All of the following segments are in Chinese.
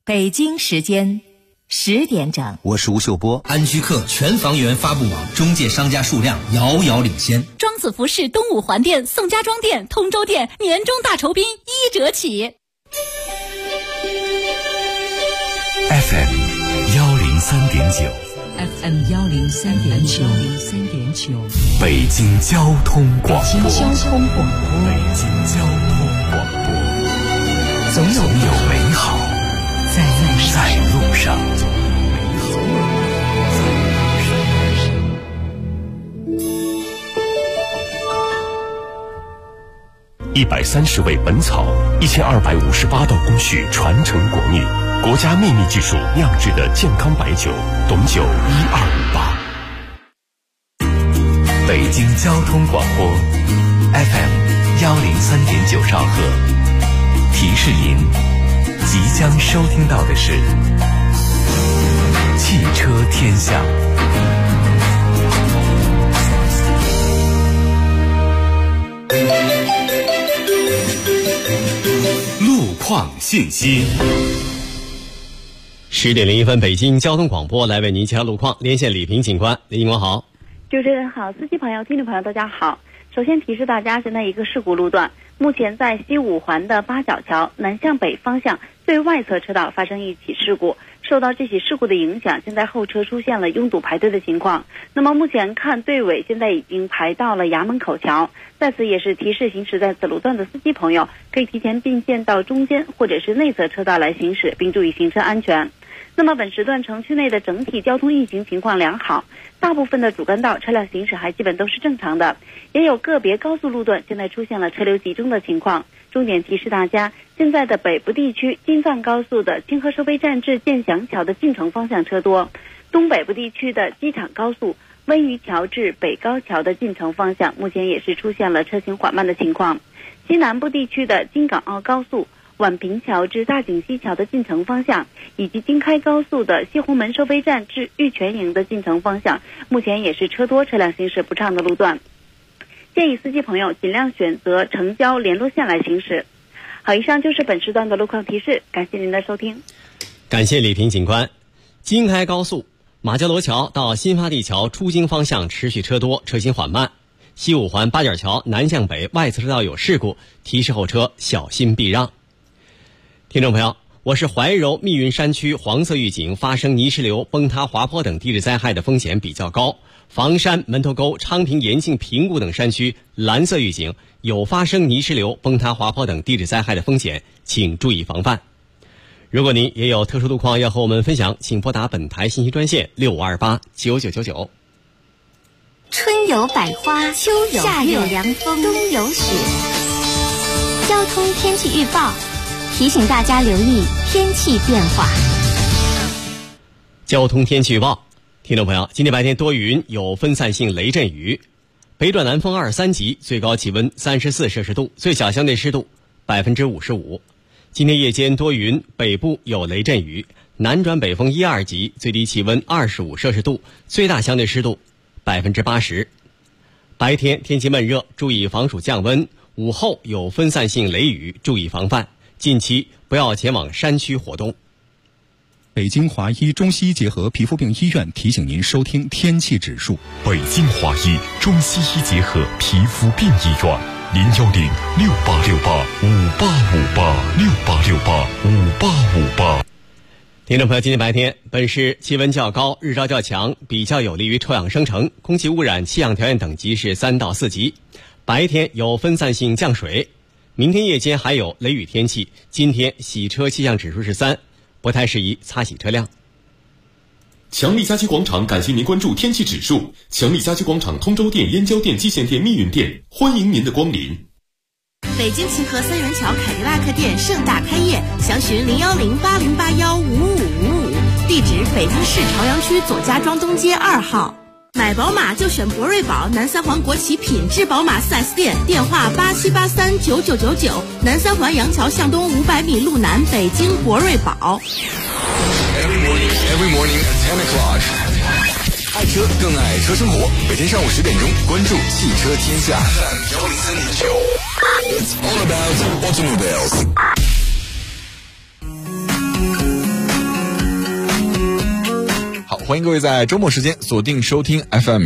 北京时间10点整， 我是吴秀波。 安居客全房源发布网中介商家数量遥遥领先。 庄子服饰东五环店、宋家庄店、通州店年终大酬宾1折起。 FM 103.9 FM 103.9 北京交通广播。 北京交通广播，总有美好在路上。 130味本草，1258道工序传承国秘，国家秘密技术酿制的健康白酒，董酒1258。北京交通广播 FM 103.9兆赫，提示您即将收听到的是汽车天下。路况信息。 10点01分，北京交通广播来为您介绍路况，连线李平警官。李警官好。 主持人好，司机朋友、听众朋友大家好。首先提示大家，现在一个事故路段，目前在西五环的八角桥南向北方向最外侧车道发生一起事故，受到这起事故的影响，现在后车出现了拥堵排队的情况。那么目前看队尾现在已经排到了衙门口桥，在此也是提示行驶在此路段的司机朋友，可以提前并线到中间或者是内侧车道来行驶，并注意行车安全。那么本时段城区内的整体交通运行情况良好，大部分的主干道车辆行驶还基本都是正常的，也有个别高速路段现在出现了车流集中的情况。重点提示大家，现在的北部地区京藏高速的清河收费站至建祥桥的进城方向车多，东北部地区的机场高速温榆桥至北高桥的进城方向目前也是出现了车行缓慢的情况，西南部地区的京港澳高速宛平桥至大井西桥的进城方向，以及京开高速的西红门收费站至玉泉营的进城方向，目前也是车多车辆行驶不畅的路段，建议司机朋友尽量选择城郊联络线来行驶。好，以上就是本时段的路况提示，感谢您的收听。 感谢李平警官。京开高速马家罗桥到新发地桥出京方向持续车多，车行缓慢。西五环八角桥南向北外侧车道有事故，提示后车小心避让。听众朋友，我市怀柔密云山区黄色预警，发生泥石流、崩塌、滑坡等地质灾害的风险比较高。房山、门头沟、昌平、延庆、平谷等山区蓝色预警，有发生泥石流、崩塌、滑坡等地质灾害的风险，请注意防范。如果您也有特殊路况要和我们分享，请拨打本台信息专线65289999。 春有百花，秋有夏有凉风，冬有雪。交通天气预报提醒大家留意天气变化。 交通天气预报，听众朋友，今天白天多云，有分散性雷阵雨，北转南风2、3级，最高气温34摄氏度，最小相对湿度55%。今天夜间多云，北部有雷阵雨，南转北风1、2级，最低气温25摄氏度，最大相对湿度80%。白天天气闷热，注意防暑降温，午后有分散性雷雨，注意防范。近期不要前往山区活动。 北京华医中西医结合皮肤病医院提醒您收听天气指数。 北京华医中西医结合皮肤病医院，0106868585858，68685858。 听众朋友，今天白天本市气温较高，日照较强，比较有利于臭氧生成，空气污染气象条件等级是3到4级，白天有分散性降水。明天夜间还有雷雨天气，今天洗车气象指数是3，不太适宜擦洗车辆。 强力家居广场感谢您关注天气指数。强力家居广场通州店、燕郊店、蓟县店、密云店，欢迎您的光临。 北京秦河三元桥凯迪拉克店盛大开业，详询01080815555，地址北京市朝阳区左家庄东街2号。买宝马就选博瑞宝，南三环国企品质宝马 4S 店，电话87839999，南三环杨桥向东500米路南，北京博瑞宝。 Every morning at 10 o'clock， 爱车更爱车生活。每天上午10点钟，关注汽车天下。It's all about automobiles。 欢迎各位在周末时间锁定收听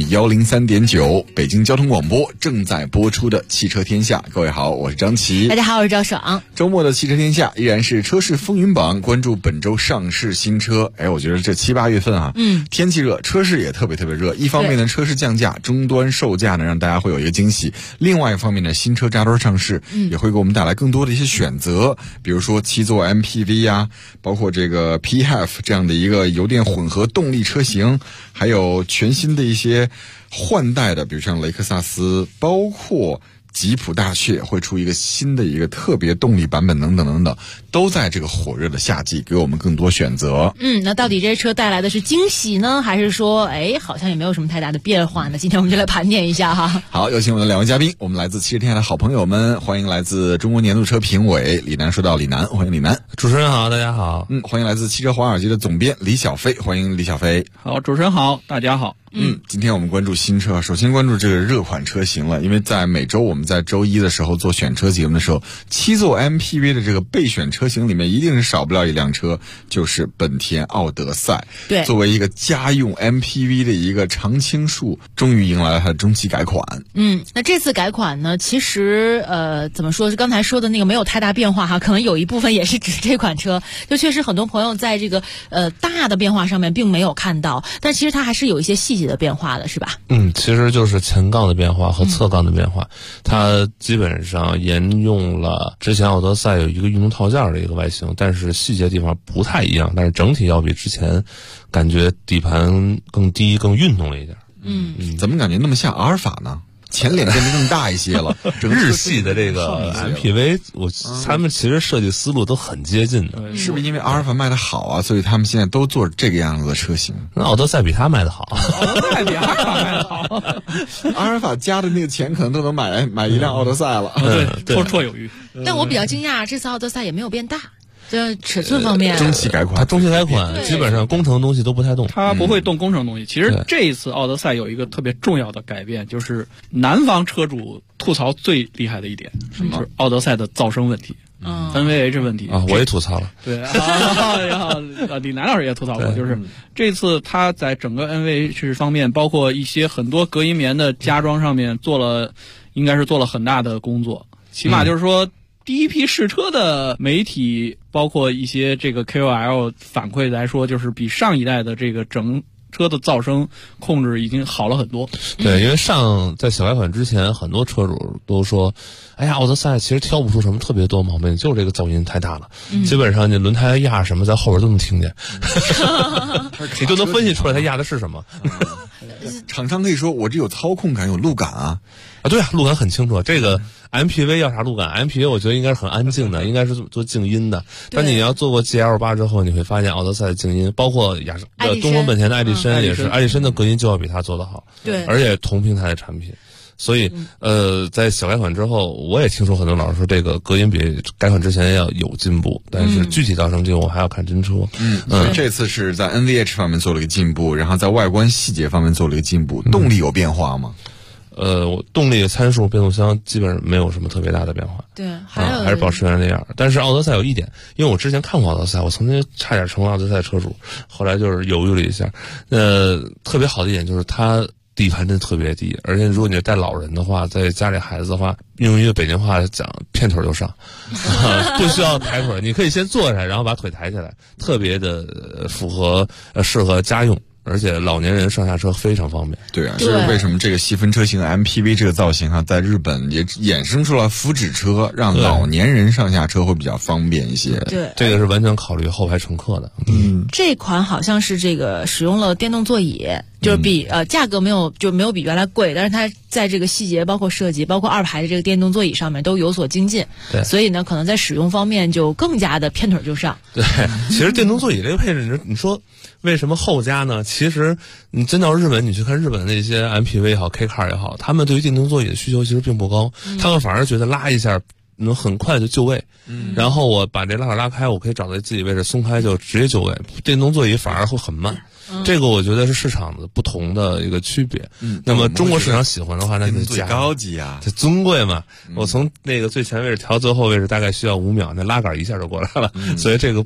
FM103.9 北京交通广播正在播出的汽车天下。各位好，我是张琪。 大家好，我是赵爽。 周末的汽车天下依然是车市风云榜，关注本周上市新车。我觉得这7、8月份啊，天气热，车市也特别热。一方面呢，车市降价，终端售价呢让大家会有一个惊喜；另外一方面呢，新车扎堆上市，也会给我们带来更多的一些选择，比如说7座 MPV 啊，包括这个 PHEV 这样的一个油电混合动力车型，还有全新的一些换代的，比如像雷克萨斯，包括吉普大切会出一个新的一个特别动力版本等等，都在这个火热的夏季给我们更多选择。 那到底这些车带来的是惊喜呢，还是说好像也没有什么太大的变化呢？今天我们就来盘点一下哈。 好，有请我们的2位嘉宾，我们来自汽车天下的好朋友们，欢迎来自中国年度车评委李楠说到李楠，欢迎李楠。 主持人好，大家好。 欢迎来自汽车华尔街的总编李小飞，欢迎李小飞。 好，主持人好，大家好。 今天我们关注新车，首先关注这个热款车型了，因为在每周我们在周一的时候做选车节目的时候，7座 MPV 的这个备选车型里面一定是少不了一辆车，就是本田奥德赛。 对， 作为一个家用 MPV 的一个常青树，终于迎来了它的中期改款。 那这次改款呢，其实怎么说，是刚才说的那个没有太大变化哈，可能有一部分也是指这款车，就确实很多朋友在这个大的变化上面并没有看到，但其实它还是有一些细节的变化的，是吧？ 其实就是前杠的变化和侧杠的变化，它基本上沿用了之前奥德赛有一个运动套件的一个外形，但是细节地方不太一样，但是整体要比之前感觉底盘更低更运动了一点。 怎么感觉那么像阿尔法呢？前脸变得更大一些了。 日系的这个 MPV 他们其实设计思路都很接近的。 是不是因为阿尔法卖的好啊，所以他们现在都做这个样子的车型？ 那奥德赛比他卖的好。 奥德赛比阿尔法卖的好。 阿尔法加的那个钱可能都能买一辆奥德赛了。 对，绰绰有余。 但我比较惊讶，这次奥德赛也没有变大。这尺寸方面， 中期改款， 它中期改款基本上工程的东西都不太动， 它不会动工程东西。其实这一次奥德赛有一个特别重要的改变，就是南方车主吐槽最厉害的一点，就是奥德赛的噪声问题。NVH 问题啊，我也吐槽了。 对，然后李楠老师也吐槽过，就是这次他在整个 NVH 方面，包括一些很多隔音棉的加装上面应该是做了很大的工作。起码就是说，第一批试车的媒体，包括一些这个 KOL 反馈来说，就是比上一代的这个整车的噪声控制已经好了很多。 对，因为在小改款之前，很多车主都说，奥德赛其实挑不出什么特别多毛病，就是这个噪音太大了，基本上你轮胎压什么在后边都能听见，你都能分析出来它压的是什么。 厂商可以说我这有操控感，有路感啊。 对啊，路感很清楚。这个 MPV 要啥路感 ？MPV 我觉得应该是很安静的，应该是做静音的。但你要做过 GL8 之后，你会发现奥德赛的静音，包括东风本田的艾力绅也是，艾力绅的隔音就要比它做得好。 对， 而且同平台的产品。所以，在小改款之后，我也听说很多老师说这个隔音比改款之前要有进步，但是具体到什么进步，我还要看真车。 这次是在 NVH 方面做了一个进步，然后在外观细节方面做了一个进步。动力有变化吗？ 动力参数变速箱基本上没有什么特别大的变化。 对， 还是保持原来那样。但是奥德赛有一点，因为我之前看过奥德赛，我曾经差点成为奥德赛车主，后来就是犹豫了一下。特别好的一点就是它底盘真特别低，而且如果你带老人的话，在家里孩子的话，用一个北京话讲，片腿就上，不需要抬腿，你可以先坐下来，然后把腿抬起来，特别的适合家用。而且老年人上下车非常方便。 对啊，这是为什么这个细分车型 MPV 这个造型在日本也衍生出了福祉车，让老年人上下车会比较方便一些。 对， 这个是完全考虑后排乘客的。 这款好像是这个使用了电动座椅，就是比价格没有比原来贵，但是它在这个细节包括设计包括2排的这个电动座椅上面都有所精进。 对， 所以呢可能在使用方面就更加的片腿就上。 对，其实电动座椅这个配置你说为什么后加呢？其实你真到日本，你去看日本那些 MPV 也好 K car 也好，他们对于电动座椅的需求其实并不高，他们反而觉得拉一下能很快就就位，然后我把这拉杆拉开，我可以找到自己位置，松开就直接就位。电动座椅反而会很慢，这个我觉得是市场的不同的一个区别。那么中国市场喜欢的话，那就最高级啊， 它尊贵嘛。我从那个最前位置调最后位置大概需要5秒，那拉杆一下就过来了，所以这个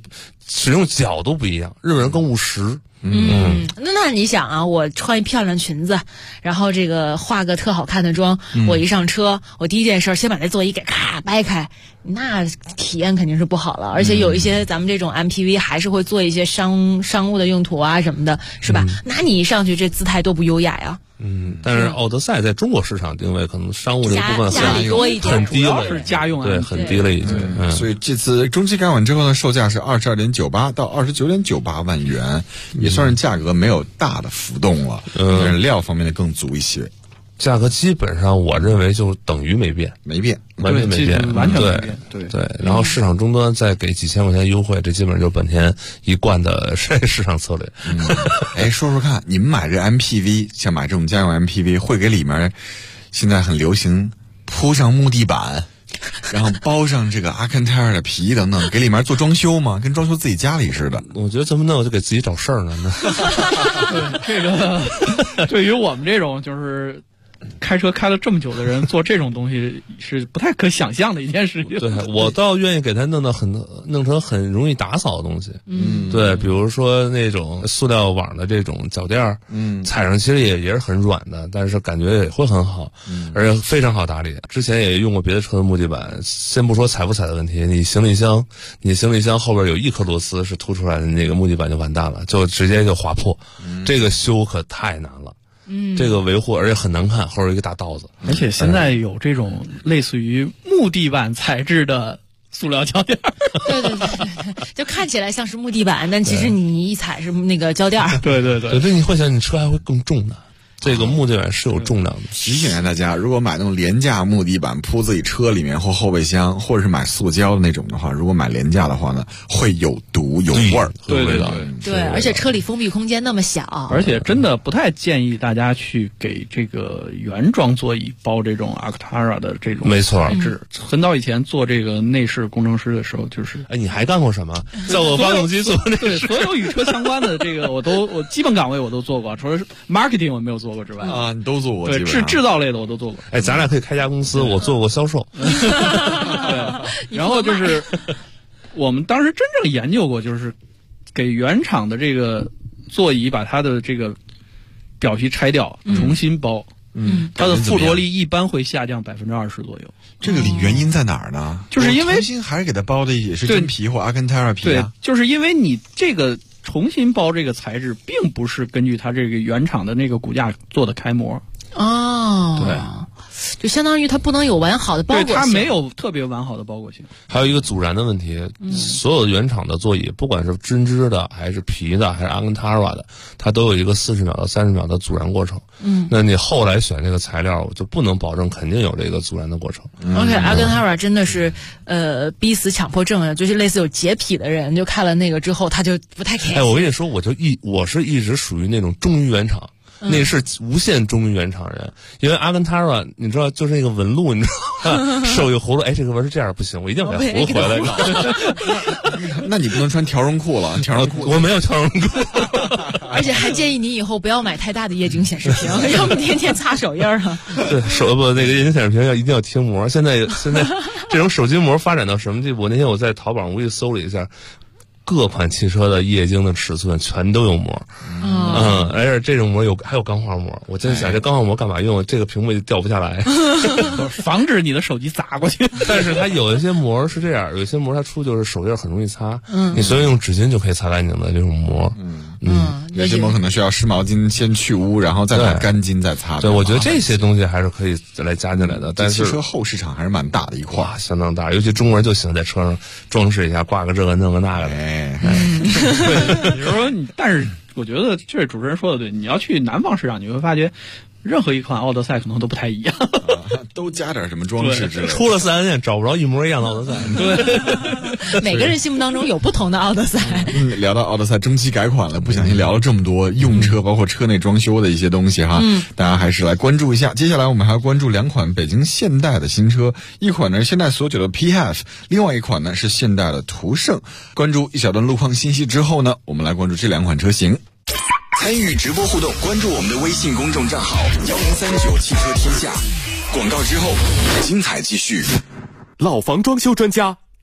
使用角度不一样，日本人更务实。 那你想啊，我穿一漂亮裙子，然后这个化个特好看的妆，我一上车，我第一件事先把那座椅给咔掰开，那体验肯定是不好了。而且有一些咱们这种 MPV 还是会做一些商务的用途啊什么的，是吧？那你一上去这姿态多不优雅呀。 但是奥德赛在中国市场定位可能商务这部分很低了， 是家用， 对，很低了已经。 所以这次中期改款之后呢，售价是22.98到29.98万元，也算是价格没有大的浮动了，但是料方面的更足一些。 价格基本上我认为就等于没变，完全没变， 完全没变。 对。然后市场终端再给几千块钱优惠，这基本上就是本田一贯的市场策略。 说说看，你们买这 MPV， 像买这种家用 MPV， 会给里面现在很流行铺上木地板，然后包上这个阿坎泰尔的皮等等，给里面做装修吗？跟装修自己家里似的。 我觉得这么弄就给自己找事儿呢。 这个对于我们这种就是开车开了这么久的人，做这种东西是不太可想象的一件事情。 对，我倒愿意给它弄成很容易打扫的东西。对，比如说那种塑料网的这种脚垫儿，踩上其实也是很软的，但是感觉也会很好，而且非常好打理。之前也用过别的车的木地板，先不说踩不踩的问题，你行李箱后边有一颗螺丝是凸出来的，那个木地板就完蛋了，就直接就划破。这个修可太难了。这个维护而且很难看，后边一个大道子。 而且现在有这种类似于木地板材质的塑料胶垫。 对，就看起来像是木地板，但其实你一踩是那个胶垫。 对， 你会想你车还会更重的。这个木地板是有重量的。 提醒一下大家，如果买那种廉价木地板铺自己车里面或后备箱，或者是买塑胶的那种的话，如果买廉价的话呢，会有毒有味儿， 有味道。 对，而且车里封闭空间那么小， 而且真的不太建议大家去给这个原装座椅包这种 Actara 的这种。 没错， 很早以前做这个内饰工程师的时候，就是你还干过什么？在我发动机做那对所有与车相关的这个我基本岗位我都做过，除了 marketing 我没有做过之外啊，你都做过。 对，制造类的我都做过。 咱俩可以开家公司，我做过销售。 对，然后就是我们当时真正研究过，就是给原厂的这个座椅把它的这个表皮拆掉，重新包。它的附着力一般会下降20%左右。 这个原因在哪儿呢？ 就是因为重新还是给它包的也是真皮或阿坎泰尔皮啊。 对，就是因为你这个重新包这个材质，并不是根据它这个原厂的那个骨架做的开模。 对，就相当于它不能有完好的包裹性， 对，它没有特别完好的包裹性。 还有一个阻燃的问题，所有原厂的座椅，不管是针织的还是皮的还是阿坎塔拉的，它都有一个40秒到30秒的阻燃过程。那你后来选这个材料，就不能保证肯定有这个阻燃的过程。 而且阿坎塔拉真的是逼死强迫症啊，就是类似有洁癖的人，就看了那个之后他就不太开心。 我跟你说，我是一直属于那种忠于原厂。那是无限忠于原厂人，因为阿坎塔拉，你知道，就是那个纹路，你知道吗？手一葫芦，这个纹是这样不行，我一定要给它葫芦回来。 那你不能穿条绒裤了，条绒裤我没有条绒裤。 而且还建议你以后不要买太大的液晶显示屏，要不天天擦手印了。 对，那个液晶显示屏一定要贴膜。现在这种手机膜发展到什么地步？那天我在淘宝上无意搜了一下。各款汽车的液晶的尺寸全都有膜，而且这种膜还有钢化膜。我真想这钢化膜干嘛用？这个屏幕就掉不下来， 防止你的手机砸过去。 但是它有一些膜是这样，有一些膜它出就是手印很容易擦，你随便用纸巾就可以擦干净的这种膜。 有些膜可能需要湿毛巾先去污，然后再拿干巾再擦。 对，我觉得这些东西还是可以来加进来的。但是汽车后市场还是蛮大的一块， 相当大。尤其中国人就喜欢在车上装饰一下，挂个这个弄个那个的。 对，比如说但是我觉得这主持人说的对，你要去南方市场，你会发觉任何一款奥德赛可能都不太一样， 都加点什么装饰之类的。 出了4S店找不着一模一样的奥德赛。 对，每个人心目当中有不同的奥德赛。 聊到奥德赛中期改款了，不小心聊了这么多用车，包括车内装修的一些东西哈。大家还是来关注一下。接下来我们还要关注2款北京现代的新车，一款呢是现代所有的 PHEV， 另外一款呢是现代的途胜。关注一小段路况信息之后呢，我们来关注这2款车型。 参与直播互动，关注我们的微信公众账号1039汽车天下。广告之后，精彩继续。 老房装修专家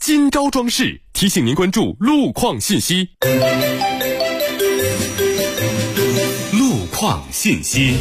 今朝装饰提醒您关注路况信息。路况信息。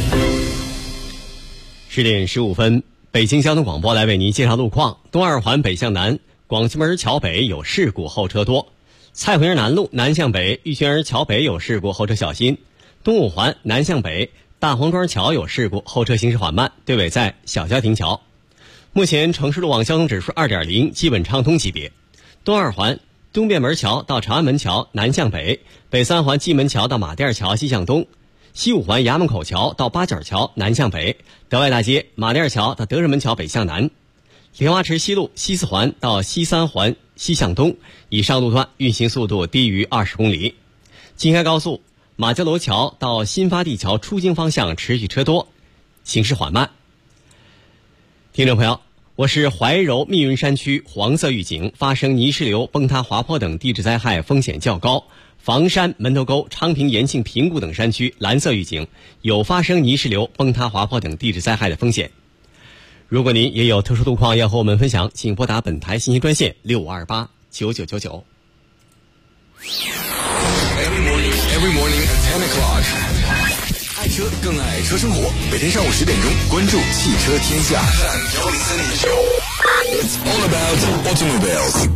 10点15分，北京交通广播来为您介绍路况。东二环北向南，广渠门桥北有事故，后车多。蔡回营南路南向北，玉泉儿桥北有事故，后车小心。东五环南向北，大黄庄桥有事故，后车行驶缓慢，队尾在小家庭桥。目前城市路网交通指数 2.0， 基本畅通级别。东二环东便门桥到长安门桥南向北，北三环蓟门桥到马甸桥西向东，西五环衙门口桥到八角桥南向北，德外大街马甸桥到德胜门桥北向南。莲花池西路西四环到西三环西向东，以上路段运行速度低于20公里。京开高速马家楼桥到新发地桥出京方向持续车多，行驶缓慢。听众朋友，我市怀柔密云山区黄色预警，发生泥石流、崩塌滑坡等地质灾害风险较高。房山、门头沟、昌平、延庆、平谷等山区蓝色预警，有发生泥石流、崩塌滑坡等地质灾害的风险。如果您也有特殊路况要和我们分享，请拨打本台信息专线6528-9999。 Every morning at 10 o'clock， 爱车更爱车生活。每天上午10点钟，关注汽车天下。It's all about automobiles。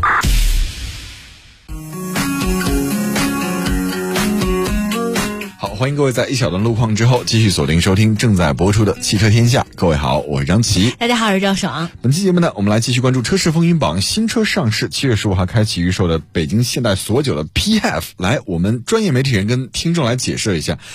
好，欢迎各位在一小段路况之后继续锁定收听正在播出的汽车天下。各位好，我是张琪。 大家好，我是赵爽。 本期节目呢，我们来继续关注车市风云榜新车上市7月15号开启预售的北京现代锁9的 PHEV。来，我们专业媒体人跟听众来解释一下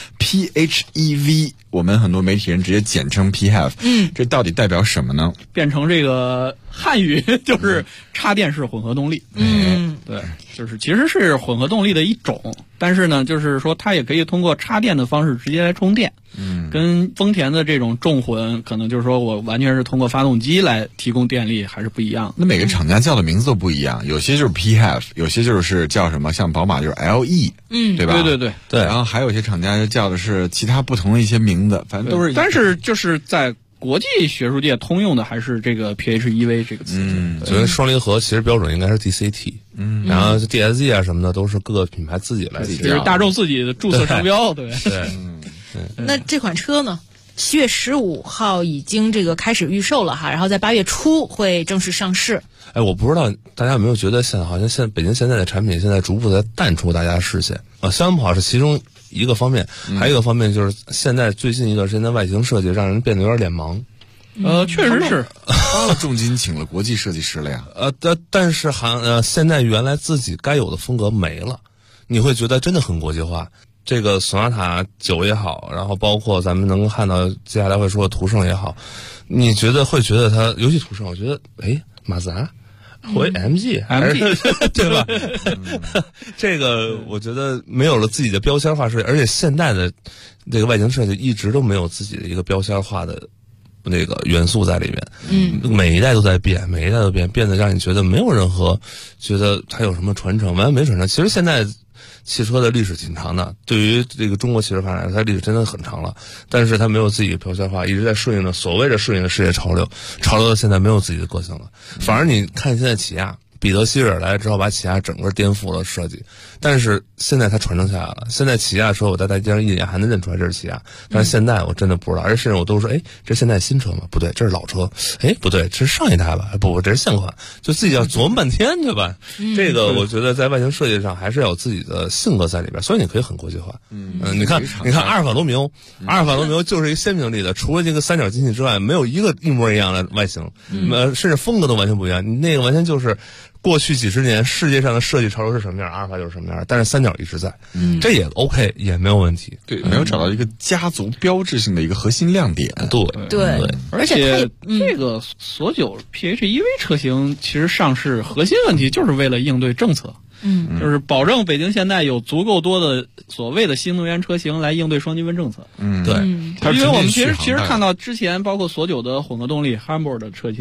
PHEV， 我们很多媒体人直接简称 PHEV。这到底代表什么呢？ 变成这个汉语就是插电式混合动力。对，就是其实是混合动力的一种，但是呢，就是说它也可以通过插电的方式直接来充电。跟丰田的这种重混，可能就是说我完全是通过发动机来提供电力，还是不一样。 那每个厂家叫的名字都不一样，有些就是 PHEV， 有些就是叫什么，像宝马就是 LE， 对吧？ 对。 然后还有一些厂家叫的是其他不同的一些名字，反正都是。 但是就是在国际学术界通用的还是这个 PHEV 这个词。 所以双离合其实标准应该是 DCT。然后 DSG 啊什么的都是各个品牌自己来起这是大众自己的注册商标。对。 那这款车呢，7月15号已经这个开始预售了哈，然后在8月初会正式上市。 哎，我不知道大家有没有觉得好像现在北京现在的产品现在逐步在淡出大家视线啊，消防跑是其中一个方面，还有一个方面就是现在最近一段时间的外形设计让人变得有点脸盲。 确实是花了重金请了国际设计师了呀。 但是现在原来自己该有的风格没了，你会觉得真的很国际化。这个索纳塔9也好，然后包括咱们能看到接下来会说的途胜也好，你会觉得它，尤其途胜，我觉得马自达或 MG 对吧？这个我觉得没有了自己的标签化设计，而且现代的这个外形设计一直都没有自己的一个标签化的那个元素在里面。每一代都在变，变得让你觉得没有任何觉得它有什么传承，完全没传承。其实现在汽车的历史挺长的，对于这个中国汽车发展，它历史真的很长了。但是它没有自己的标签化，一直在顺应的所谓的世界潮流，到现在没有自己的个性了。反而你看现在起亚，彼得希尔来之后把起亚整个颠覆了设计，但是现在它传承下来了。现在起亚车我在大街上一眼还能认出来这是起亚，但是现在我真的不知道，而且甚至我都说，这是现在新车吗？不对，这是老车。不对，这是上一代吧？不，这是现款。就自己要琢磨半天，对吧？这个我觉得在外形设计上还是要有自己的性格在里边，所以你可以很国际化。你看阿尔法罗密欧，就是一个鲜明例子，除了这个三角进气之外，没有一个一模一样的外形，甚至风格都完全不一样。你那个完全就是过去几十年世界上的设计潮流是什么样，阿尔法就是什么样，但是三角一直在，这也 OK， 也没有问题。 对，没有找到一个家族标志性的一个核心亮点。 对， 而且这个索9 PHEV 车型其实上市核心问题就是为了应对政策。就是保证北京现代有足够多的所谓的新能源车型来应对双积分政策。 对， 因为我们其实看到之前包括索9的混合动力 Humber 的车型，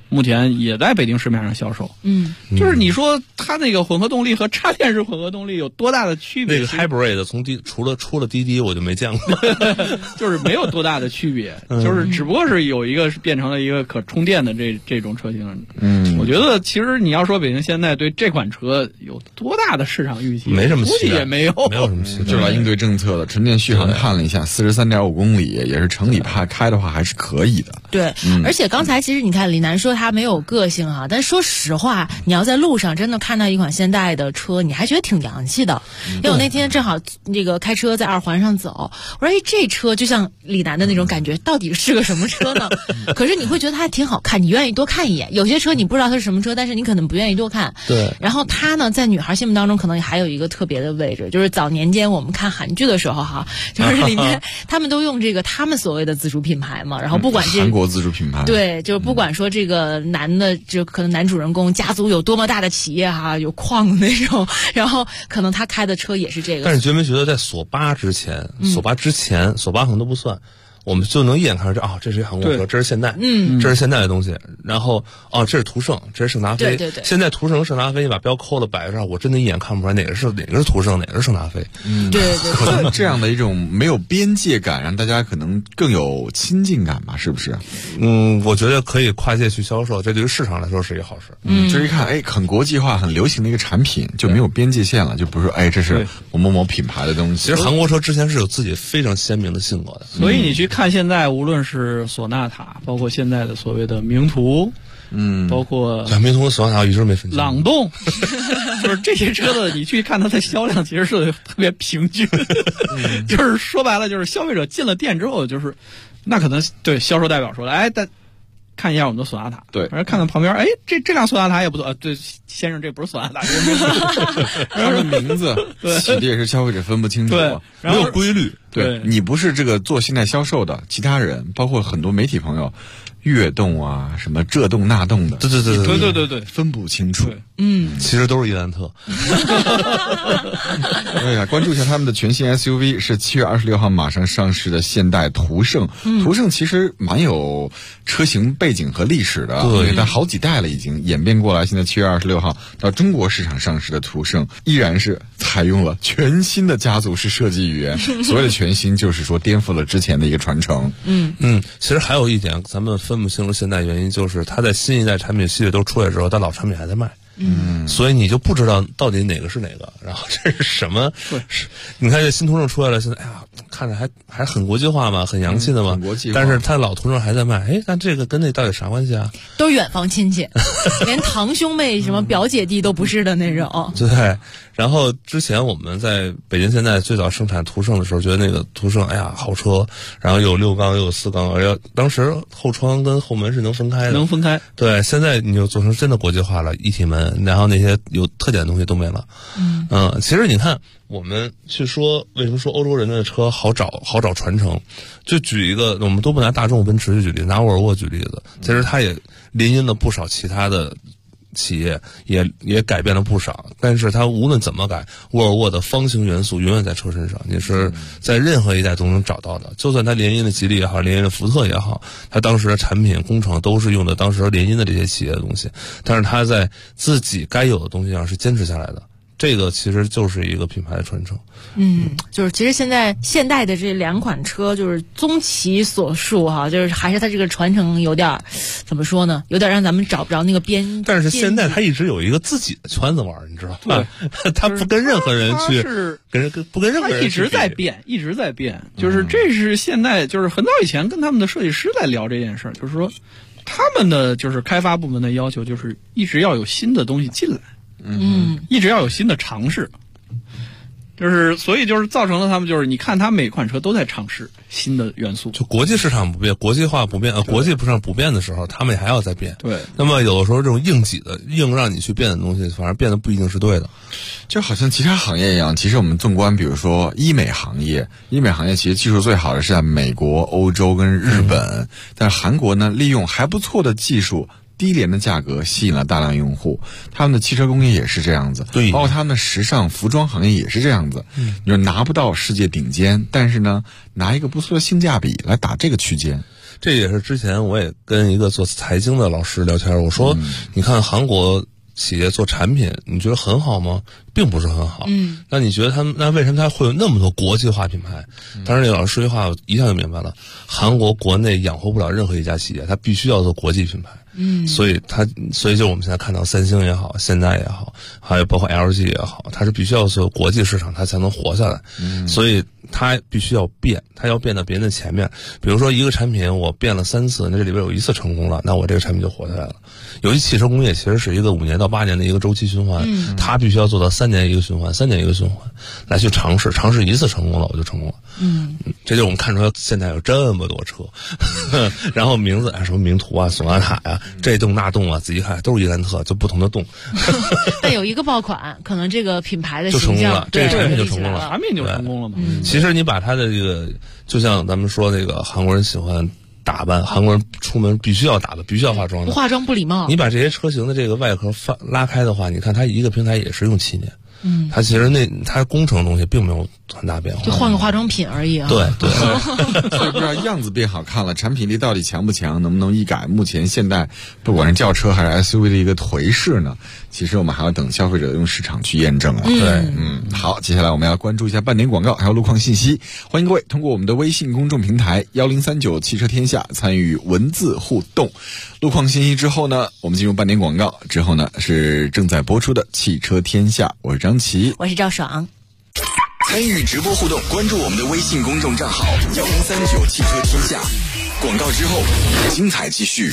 目前也在北京市面上销售。就是你说它那个混合动力和插电式混合动力有多大的区别？ 那个 hybrid 出了滴滴我就没见过， 就是没有多大的区别，就是只不过是有一个是变成了一个可充电的这种车型。我觉得其实你要说北京现在对这款车有多大的市场预期， 没什么期待， 也没有什么期待， 就是来应对政策的。纯电续航看了一下，43.5公里，也是城里开的话还是可以的。 对，而且刚才其实你看李楠说他没有个性哈，但说实话，你要在路上真的看到一款现代的车，你还觉得挺洋气的。因为我那天正好这个开车在2环上走，我说这车就像李楠的那种感觉，到底是个什么车呢？可是你会觉得它还挺好看，你愿意多看一眼。有些车你不知道它是什么车，但是你可能不愿意多看。 对。 然后它呢，在女孩心目当中可能还有一个特别的位置，就是早年间我们看韩剧的时候哈，就是里面他们都用这个他们所谓的自主品牌嘛，然后不管这韩国自主品牌， 对，就是不管说这个男的，就可能男主人公家族有多么大的企业哈，有矿的那种，然后可能他开的车也是这个。 但是觉没觉得在索八之前，索八可能都不算。我们就能一眼看出这是一韩国车，这是现代，这是现代的东西。然后这是途胜，这是圣达菲。 对。 现在途胜、圣达菲，你把标扣了摆在这儿，我真的一眼看不出来哪个是途胜，哪个是圣达菲。 对。 可能这样的一种没有边界感，让大家可能更有亲近感吧，是不是？ 我觉得可以跨界去销售，这对于市场来说是一个好事。 就是一看，很国际化、很流行的一个产品，就没有边界线了，就不是说，这是某某品牌的东西。 其实韩国车之前是有自己非常鲜明的性格的， 所以你去看现在无论是索纳塔，包括现在的所谓的名图，包括名图和索纳塔一直没分清。 朗动，就是这些车的，你去看它的销量其实是特别平均，就是说白了，就是消费者进了店之后，就是那可能对销售代表说了，看一下我们的索纳塔， 对， 然后看看旁边，这辆索纳塔也不错，对，先生，这不是索纳塔， 他的名字起的也是消费者分不清楚， 没有规律。 对，你不是这个做现代销售的，其他人包括很多媒体朋友，悦动啊，什么这动那动的， 对， 分不清楚。 其实都是伊兰特。 关注一下他们的全新 SUV， 是7月26号马上上市的现代途胜。途胜其实蛮有车型背景和历史的，因为它好几代了已经演变过来。现在7月26号到中国市场上市的途胜，依然是采用了全新的家族式设计语言。所谓的全新，就是说颠覆了之前的一个传承。 其实还有一点，咱们分不清楚现在原因，就是它在新一代产品系列都出来之后，它老产品还在卖。所以你就不知道到底哪个是哪个，然后这是什么？你看这新途胜出来了，现在看着还很国际化嘛，很洋气的嘛， 很国际化。 但是它老途胜还在卖，那这个跟那到底啥关系啊？ 都是远房亲戚，连堂兄妹什么表姐弟都不是的那种。 对。然后之前我们在北京现在最早生产途胜的时候，觉得那个途胜好车，然后有6缸又有4缸，而且当时后窗跟后门是能分开的， 能分开。 对，现在你就做成真的国际化了，一体门，然后那些有特点的东西都没了。其实你看，我们去说为什么说欧洲人的车好找传承，就举一个，我们都不拿大众奔驰去举例，拿沃尔沃举例子，其实它也联姻了不少其他的企业，也改变了不少，但是它无论怎么改，沃尔沃的方形元素永远在车身上，你是在任何一代都能找到的。就算它联姻的吉利也好，联姻的福特也好，它当时的产品工程都是用的当时联姻的这些企业的东西，但是它在自己该有的东西上是坚持下来的。这个其实就是一个品牌的传承。 就是其实现在现代的这2款车，就是综其所述哈，就是还是它这个传承有点怎么说呢？有点让咱们找不着那个边。 但是现在它一直有一个自己的圈子玩，你知道吧？它不跟任何人去，不跟任何人去。 一直在变，就是这是现在，就是很早以前跟他们的设计师在聊这件事儿，就是说他们的就是开发部门的要求就是一直要有新的东西进来。一直要有新的尝试，所以造成了他们你看他每款车都在尝试新的元素。 就国际市场不变，国际化不变，国际上不变的时候，他们也还要再变。 对。 那么有的时候这种硬让你去变的东西，反而变得不一定是对的。 就好像其他行业一样，其实我们纵观，比如说医美行业其实技术最好的是在美国、欧洲跟日本，但是韩国呢，利用还不错的技术。低廉的价格吸引了大量用户，他们的汽车工业也是这样子， 对， 包括他们的时尚服装行业也是这样子。你说拿不到世界顶尖，但是呢，拿一个不错的性价比来打这个区间。 这也是之前我也跟一个做财经的老师聊天，我说，你看韩国企业做产品，你觉得很好吗？并不是很好。那你觉得那为什么他会有那么多国际化品牌？当然，这个老师说句话，我一下就明白了。韩国国内养活不了任何一家企业，它必须要做国际品牌。所以就我们现在看到三星也好，现代也好，还有包括 LG 也好，它是必须要做国际市场，它才能活下来。所以它必须要变，它要变到别人的前面。比如说一个产品我变了3次，那这里边有1次成功了，那我这个产品就活下来了。尤其汽车工业其实是一个5年到8年的一个周期循环，它必须要做到3年一个循环，3年一个循环来去尝试1次成功了，我就成功了。这就我们看出来现在有这么多车，然后名字什么名图啊、索纳塔呀、这栋那栋啊，仔细看都是伊兰特，就不同的栋。 但有一个爆款，可能这个品牌的就成功了，这个产品就成功了，产品就成功了嘛。 其实你把它的这个，就像咱们说那个韩国人喜欢打扮，韩国人出门必须要打扮，必须要化妆的， 不化妆不礼貌。 你把这些车型的这个外壳拉开的话，你看它一个平台也是用7年。它其实它工程的东西并没有很大变化， 就换个化妆品而已啊。 对， 所以不知道样子变好看了，产品力到底强不强，能不能一改目前现代不管是轿车还是 SUV 的一个颓势呢？其实我们还要等消费者用市场去验证了。好，接下来我们要关注一下半点广告还有路况信息。欢迎各位通过我们的微信公众平台1039汽车天下参与文字互动。路况信息之后呢，我们进入半点广告之后呢，是正在播出的汽车天下，我是张琪， 我是赵爽。 参与直播互动，关注我们的微信公众账号1039汽车天下。广告之后，精彩继续。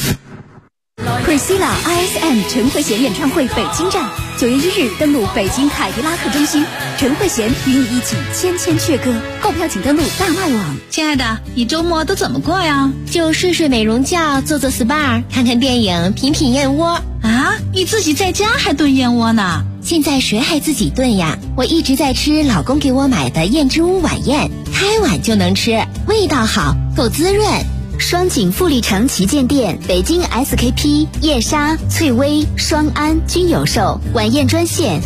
Priscilla ISM 陈慧娴演唱会北京站，9月1日登陆北京凯迪拉克中心，陈慧娴与你一起千阙歌。购票请登录大麦网。 亲爱的，你周末都怎么过呀？ 就睡睡美容觉，做做 SPA， 看看电影，品品燕窝。 啊，你自己在家还炖燕窝呢？ 现在谁还自己炖呀？我一直在吃老公给我买的燕之屋晚宴，开碗就能吃，味道好，够滋润。 双井富力城旗舰店、北京 SKP、叶莎、翠微、双安均有售。晚宴专线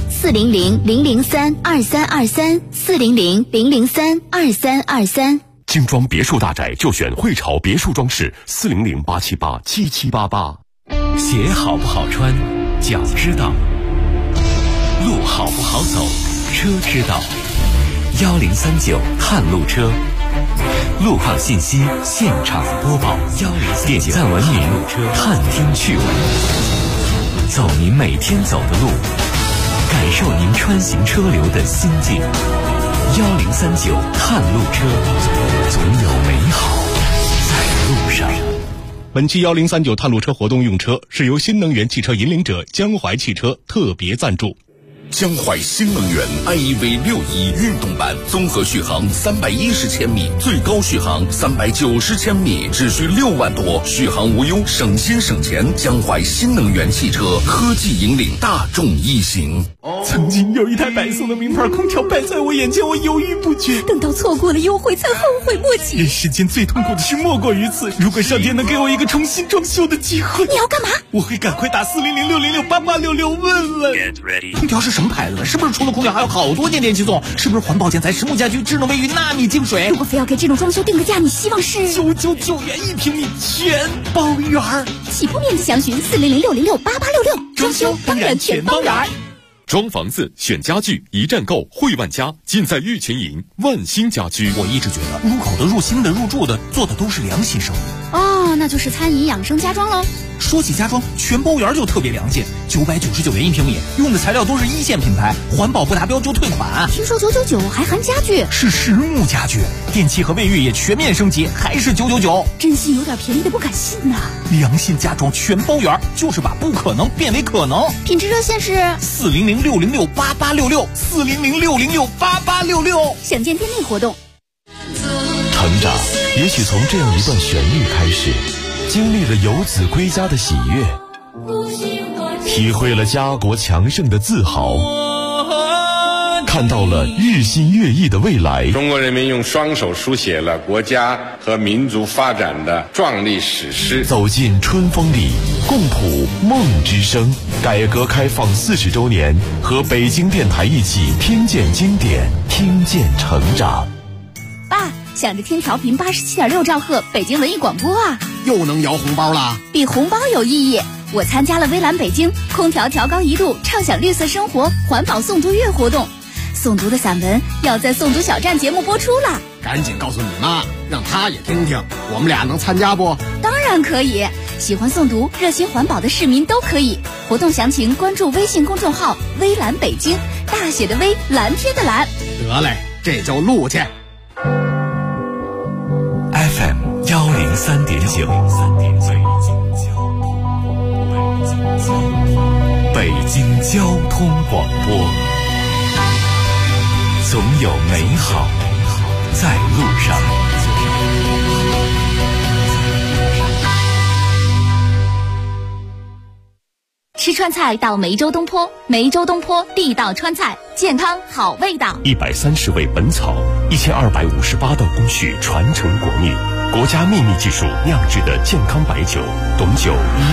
400-003-2323 400-003-2323。 精装别墅大宅就选汇潮别墅装饰，400-878-7788。 鞋好不好穿，脚知道；路好不好走，车知道。1039探路车，路况信息现场播报。点赞文明，探听趣闻，走您每天走的路，感受您穿行车流的心境。1039探路车，总有美好在路上。 本期1039探路车活动用车是由新能源汽车引领者江淮汽车特别赞助。 江淮新能源 iEV 61运动版，综合续航310千米，最高续航390千米，只需6万多，续航无忧，省心省钱。江淮新能源汽车科技引领大众一行。 曾经有一台白色的名牌空调摆在我眼前，我犹豫不决， 等到错过了优惠才后悔莫及。 人世间最痛苦的事莫过于此。如果上天能给我一个重新装修的机会， 你要干嘛？ 我会赶快打400-606-8866问问。空调是什么牌子的？是不是除了空调还有好多件电器送？是不是环保建材、实木家居、智能卫浴、纳米净水？ 如果非要给这种装修定个价，你希望是 999元1平米，全包圆。 起步面积详询400-606-8866，装修当然全包圆。 装房子选家具一站购，汇万家，尽在玉泉营万兴家居。 我一直觉得入口的、入心的、入住的，做的都是良心生意。 哦，那就是餐饮养生家装喽。 说起家装，全包圆就特别良心，999元1平米，用的材料都是1线品牌，环保不达标就退款。 听说999还含家具， 是实木家具，电器和卫浴也全面升级，还是999。 真心有点便宜的不敢信呐。 良心家装全包圆，就是把不可能变为可能。 品质热线是 400-606-8866 400-606-8866。 详见店内活动。 成长也许从这样一段旋律开始，经历了游子归家的喜悦，体会了家国强盛的自豪，看到了日新月异的未来。 中国人民用双手书写了国家和民族发展的壮丽史诗。 走进春风里，共谱梦之声。改革开放40周年，和北京电台一起听见经典，听见成长。 爸，想着听调频87.6兆赫北京文艺广播啊。 又能摇红包了。 比红包有意义，我参加了微蓝北京空调调高1度畅享绿色生活环保诵读月活动，诵读的散文要在诵读小站节目播出了。 赶紧告诉你妈，让她也听听，我们俩能参加不？ 当然可以，喜欢诵读热心环保的市民都可以。活动详情关注微信公众号微蓝北京，大写的微，蓝天的蓝。 得嘞，这就录去。 FM 103.9，北京交通广播，总有美好在路上。 吃川菜到梅州东坡，梅州东坡地道川菜，健康好味道。 130味本草，1258道工序传承国秘，国家秘密技术酿制的健康白酒，董酒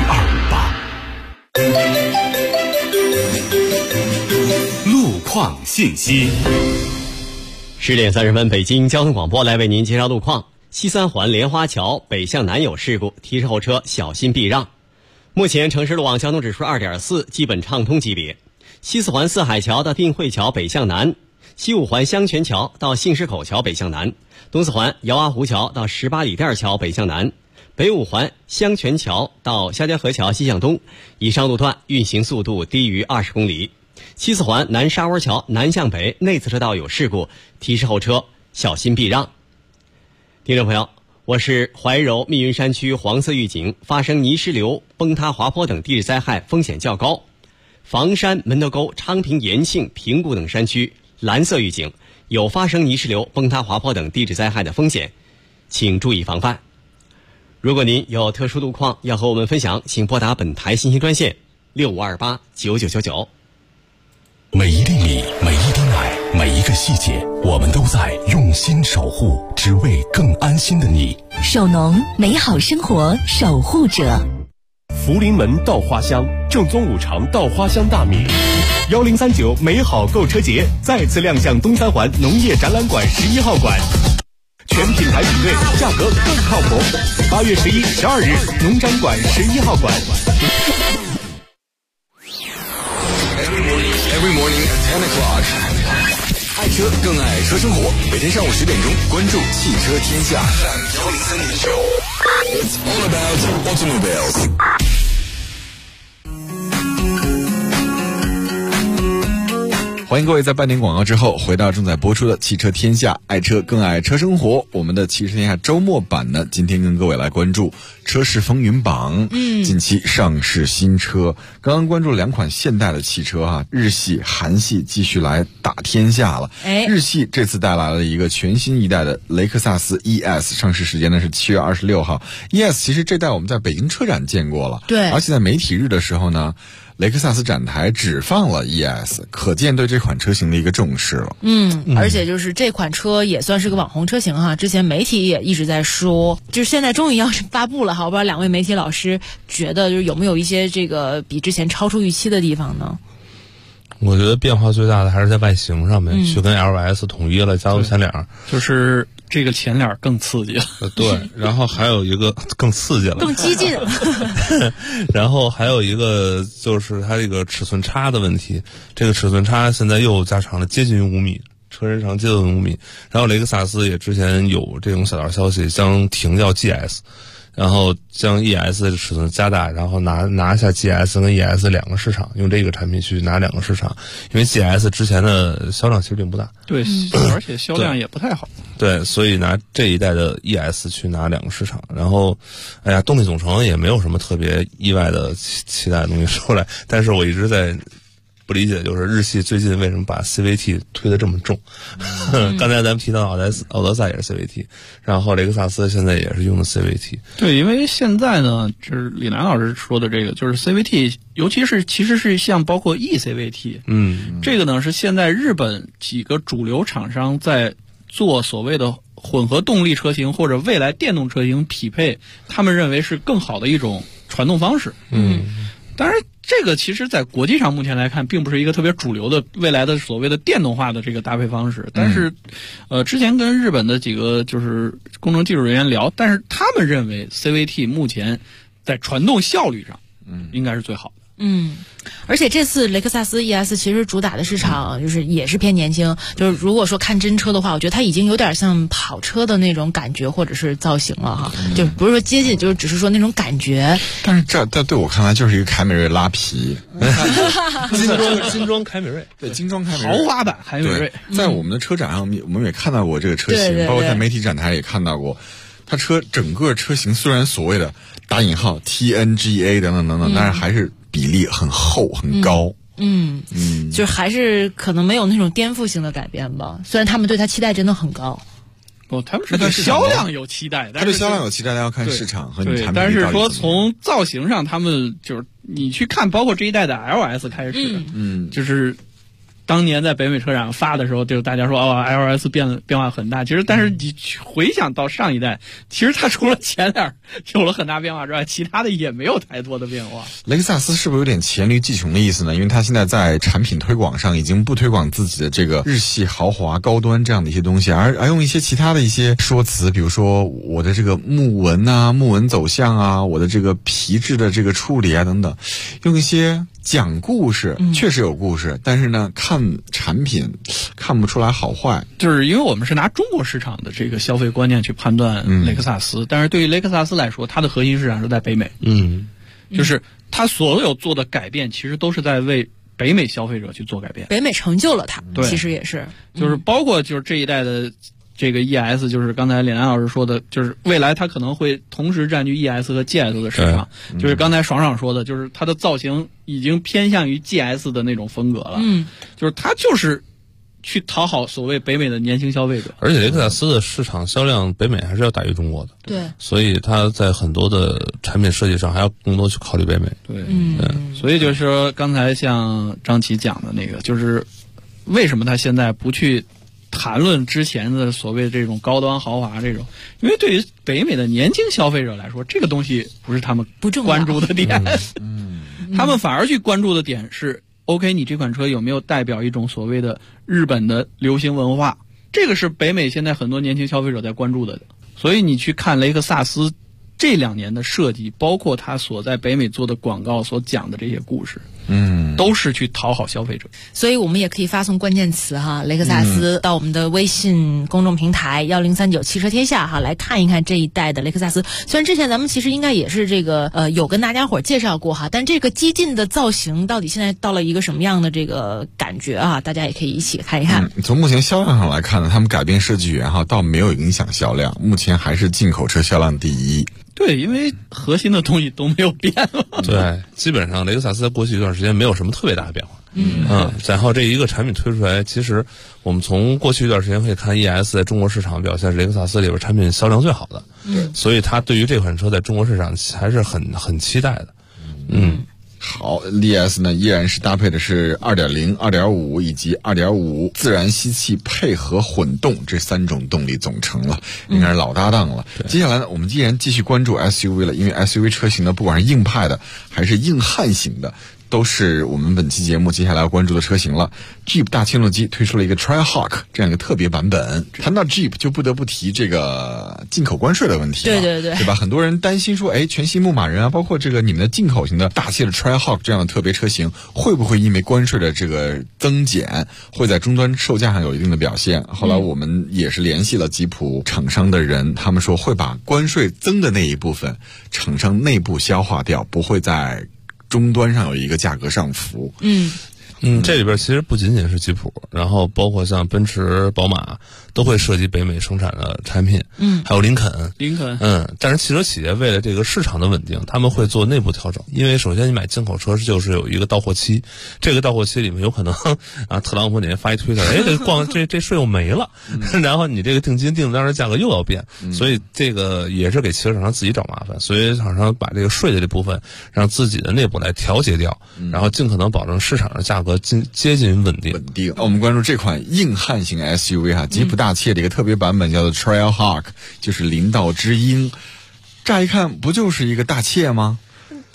1258。 路况信息。 10点30分，北京交通广播来为您介绍路况。西三环莲花桥北向南有事故，提示后车小心避让。目前城市路网交通指数 2.4， 基本畅通级别。西四环四海桥到定慧桥北向南，西五环香泉桥到信石口桥北向南，东四环姚洼湖桥到18里店桥北向南，北五环香泉桥到肖家河桥西向东，以上路段运行速度低于20公里。西四环南沙窝桥南向北内侧车道有事故，提示后车小心避让。听众朋友，我是怀柔密云山区黄色预警，发生泥石流、崩塌滑坡等地质灾害风险较高。房山、门头沟、昌平、延庆、平谷等山区蓝色预警，有发生泥石流、崩塌滑坡等地质灾害的风险，请注意防范。如果您有特殊路况要和我们分享，请拨打本台信息专线65289999。 每一粒米，每一滴奶，每一个细节，我们都在用心守护，只为更安心的你。 手农美好生活守护者。 福临门稻花香，正宗五常稻花香大米。1039美好购车节再次亮相东三环农业展览馆11号馆，全品牌比对，价格更靠谱。8月11、12日，农展馆11号馆。 Every morning at 10 o'clock， 爱车更爱车生活。每天上午10点钟，关注汽车天下。It's all about automobiles。 欢迎各位在半点广告之后回到正在播出的汽车天下，爱车更爱车生活。我们的汽车天下周末版呢，今天跟各位来关注车市风云榜。近期上市新车，刚刚关注了2款现代的汽车哈，日系、韩系继续来打天下了。日系这次带来了一个全新一代的雷克萨斯 ES， 上市时间呢是7月26号。ES 其实这代我们在北京车展见过了，对，而且在媒体日的时候呢，雷克萨斯展台只放了 ES， 可见对这款车型的一个重视了。 而且就是这款车也算是个网红车型哈，之前媒体也一直在说，就是现在终于要是发布了哈，我不知道2位媒体老师觉得就是有没有一些这个比之前超出预期的地方呢？ 我觉得变化最大的还是在外形上面，去跟 LS 统一了加速前脸， 就是这个前脸更刺激了。 对，然后还有一个更刺激了， 更激进。 然后还有一个就是它这个尺寸差的问题，这个尺寸差现在又加长了接近5米，车身长接近5米。然后雷克萨斯也之前有这种小道消息，将停掉 GS。然后将 ES 的尺寸加大，然后拿下 GS 跟 ES 2个市场，用这个产品去拿2个市场，因为 GS 之前的销量其实并不大， 对，而且销量也不太好， 对，所以拿这一代的 ES 去拿2个市场。然后，哎呀，动力总成也没有什么特别意外的期待的东西出来，但是我一直在不理解，就是日系最近为什么把 CVT 推得这么重？刚才咱们提到奥德赛也是 CVT， 然后雷克萨斯现在也是用的 CVT。 对，因为现在呢，就是李楠老师说的这个，就是 CVT， 尤其是其实是像包括 eCVT， 这个呢是现在日本几个主流厂商在做所谓的混合动力车型或者未来电动车型匹配，他们认为是更好的一种传动方式。当然， 这个其实在国际上目前来看并不是一个特别主流的未来的所谓的电动化的这个搭配方式，但是之前跟日本的几个就是工程技术人员聊，但是他们认为 CVT 目前在传动效率上应该是最好的。 而且这次雷克萨斯 ES 其实主打的市场就是也是偏年轻，就是如果说看真车的话，我觉得它已经有点像跑车的那种感觉或者是造型了哈，就不是说接近，就是只是说那种感觉。 但是这对我看来就是一个凯美瑞拉皮， 精装凯美瑞， 对，精装凯美瑞， 豪华版凯美瑞。 在我们的车展上，我们也看到过这个车型，包括在媒体展台也看到过。它整个车型虽然所谓的打引号 TNGA 等等等等，但是还是比例很厚很高。 就是还是可能没有那种颠覆性的改变吧。虽然他们对它期待真的很高。 他们是对销量有期待， 他对销量有期待，但要看市场和你产品。 但是说从造型上，他们就是你去看，包括这一代的 LS 开始，就是当年在北美车展发的时候，就大家说LS 变化很大。其实，但是你回想到上一代，其实它除了前脸有了很大变化之外，其他的也没有太多的变化。 雷克萨斯是不是有点黔驴技穷的意思呢？因为它现在在产品推广上已经不推广自己的这个日系豪华高端这样的一些东西，而用一些其他的一些说辞，比如说我的这个木纹啊、木纹走向啊、我的这个皮质的这个处理啊等等，用一些讲故事，确实有故事，但是呢，看产品看不出来好坏。 就是因为我们是拿中国市场的这个消费观念去判断雷克萨斯，但是对于雷克萨斯来说，它的核心市场是在北美。就是它所有做的改变，其实都是在为北美消费者去做改变。 北美成就了它，其实也是， 就是包括就是这一代的。这个 ES 就是刚才脸男老师说的，就是未来它可能会同时占据 ES 和 GS 的市场，就是刚才爽爽说的，就是它的造型已经偏向于 GS 的那种风格了，就是它就是去讨好所谓北美的年轻消费者。 而且雷克萨斯的市场销量北美还是要大于中国的， 对， 所以它在很多的产品设计上还要更多去考虑北美。 对，所以就是说刚才像张琪讲的那个，就是为什么他现在不去谈论之前的所谓这种高端豪华这种，因为对于北美的年轻消费者来说，这个东西不是他们关注的点，他们反而去关注的点是 OK， 你这款车有没有代表一种所谓的日本的流行文化，这个是北美现在很多年轻消费者在关注的。所以你去看雷克萨斯这2年的设计，包括他所在北美做的广告所讲的这些故事，都是去讨好消费者。 所以我们也可以发送关键词哈，雷克萨斯到我们的微信公众平台1039汽车天下哈，来看一看这一代的雷克萨斯。虽然之前咱们其实应该也是这个有跟大家伙介绍过哈，但这个激进的造型到底现在到了一个什么样的这个感觉啊？大家也可以一起看一看。 从目前销量上来看呢，他们改变设计语言哈，倒没有影响销量，目前还是进口车销量第一。 对，因为核心的东西都没有变了。 对，基本上雷克萨斯在过去一段时间没有什么特别大的变化。然后这一个产品推出来，其实我们从过去一段时间可以看 ES 在中国市场表现是雷克萨斯里边产品销量最好的。所以他对于这款车在中国市场还是很期待的。 好 ，DS 呢依然是搭配的是 2.0、2.5 以及 2.5 自然吸气配合混动这3种动力总成了，应该是老搭档了。接下来呢，我们依然继续关注 SUV 了，因为 SUV 车型呢，不管是硬派的还是硬汉型的，都是我们本期节目接下来要关注的车型了。Jeep 大切诺基推出了一个 Trailhawk 这样一个特别版本。谈到 Jeep 就不得不提这个进口关税的问题了，对吧？很多人担心说，全新牧马人啊，包括这个你们的进口型的大切的 Trailhawk 这样的特别车型，会不会因为关税的这个增减，会在终端售价上有一定的表现？后来我们也是联系了吉普厂商的人，他们说会把关税增的那一部分厂商内部消化掉，不会在终端上有一个价格上浮。 这里边其实不仅仅是吉普，然后包括像奔驰、宝马都会涉及北美生产的产品，还有林肯，但是汽车企业为了这个市场的稳定，他们会做内部调整，因为首先你买进口车就是有一个到货期，这个到货期里面有可能特朗普哪天发一推特，这税又没了，然后你这个定金定当时价格又要变，所以这个也是给汽车厂商自己找麻烦，所以厂商把这个税的这部分让自己的内部来调节掉，然后尽可能保证市场的价格接近稳定。 我们关注这款硬汉型 SUV 哈，吉普大切的一个特别版本叫做 Trailhawk， 就是林道之鹰。乍一看不就是一个大切吗？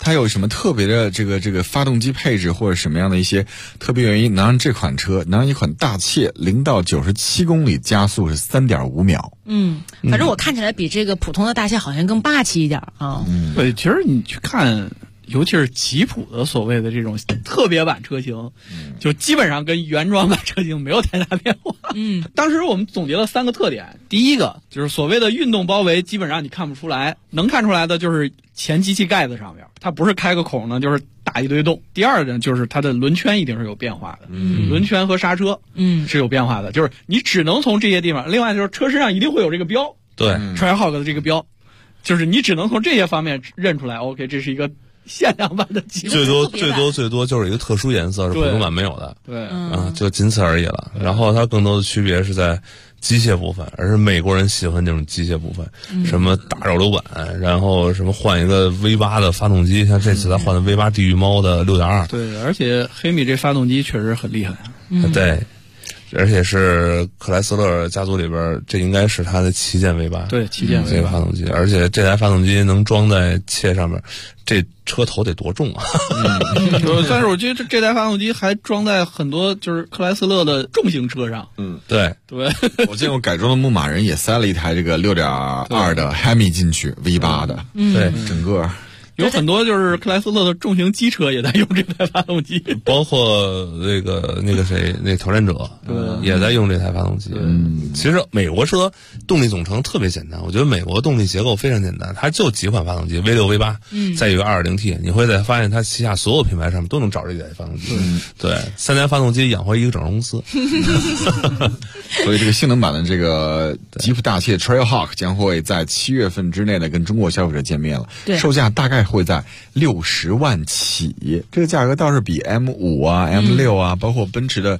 它有什么特别的这个发动机配置或者什么样的一些特别原因，能让这款车，能让一款大切0到97公里加速是3.5秒？ 反正我看起来比这个普通的大切好像更霸气一点啊。 对，其实你去看，尤其是吉普的所谓的这种特别版车型，就基本上跟原装版车型没有太大变化。当时我们总结了3个特点，第一个就是所谓的运动包围基本上你看不出来，能看出来的就是前机器盖子上面，它不是开个孔呢，就是打一堆洞。第二呢，就是它的轮圈一定是有变化的，轮圈和刹车是有变化的，就是你只能从这些地方。另外就是车身上一定会有这个标， 对 ，Trailhawk 的这个标，就是你只能从这些方面认出来 ，OK， 这是一个限量版的吉普， 最多就是一个特殊颜色是普通版没有的， 对， 就仅此而已了。然后它更多的区别是在机械部分，而是美国人喜欢这种机械部分，什么大扰流板，然后什么换一个 V8 的发动机，像这次他换的 V8 地狱猫的6.2， 对，而且黑米这发动机确实很厉害， 对。而且是克莱斯勒家族里边，这应该是它的旗舰 V8， 对，旗舰 V8 发动机，而且这台发动机能装在切上面，这车头得多重啊！ 但是我觉得这台发动机还装在很多就是克莱斯勒的重型车上。 对， 我见过改装的牧马人也塞了一台这个6.2的 Hemi 进去 V8 的， 对， 整个。 有很多就是克莱斯勒的重型机车也在用这台发动机， 包括那个谁，那挑战者也在用这台发动机。其实美国车动力总成特别简单，我觉得美国动力结构非常简单，它就几款发动机 V6、V8，再有一个 2.0T， 你会发现它旗下所有品牌上面都能找这台发动机。对，3台发动机养活一个整容公司。 所以这个性能版的这个吉普大切 Trailhawk 将会在7月份之内呢跟中国消费者见面了，售价大概会在60万起，这个价格倒是比 M5 啊、M6 啊，包括奔驰的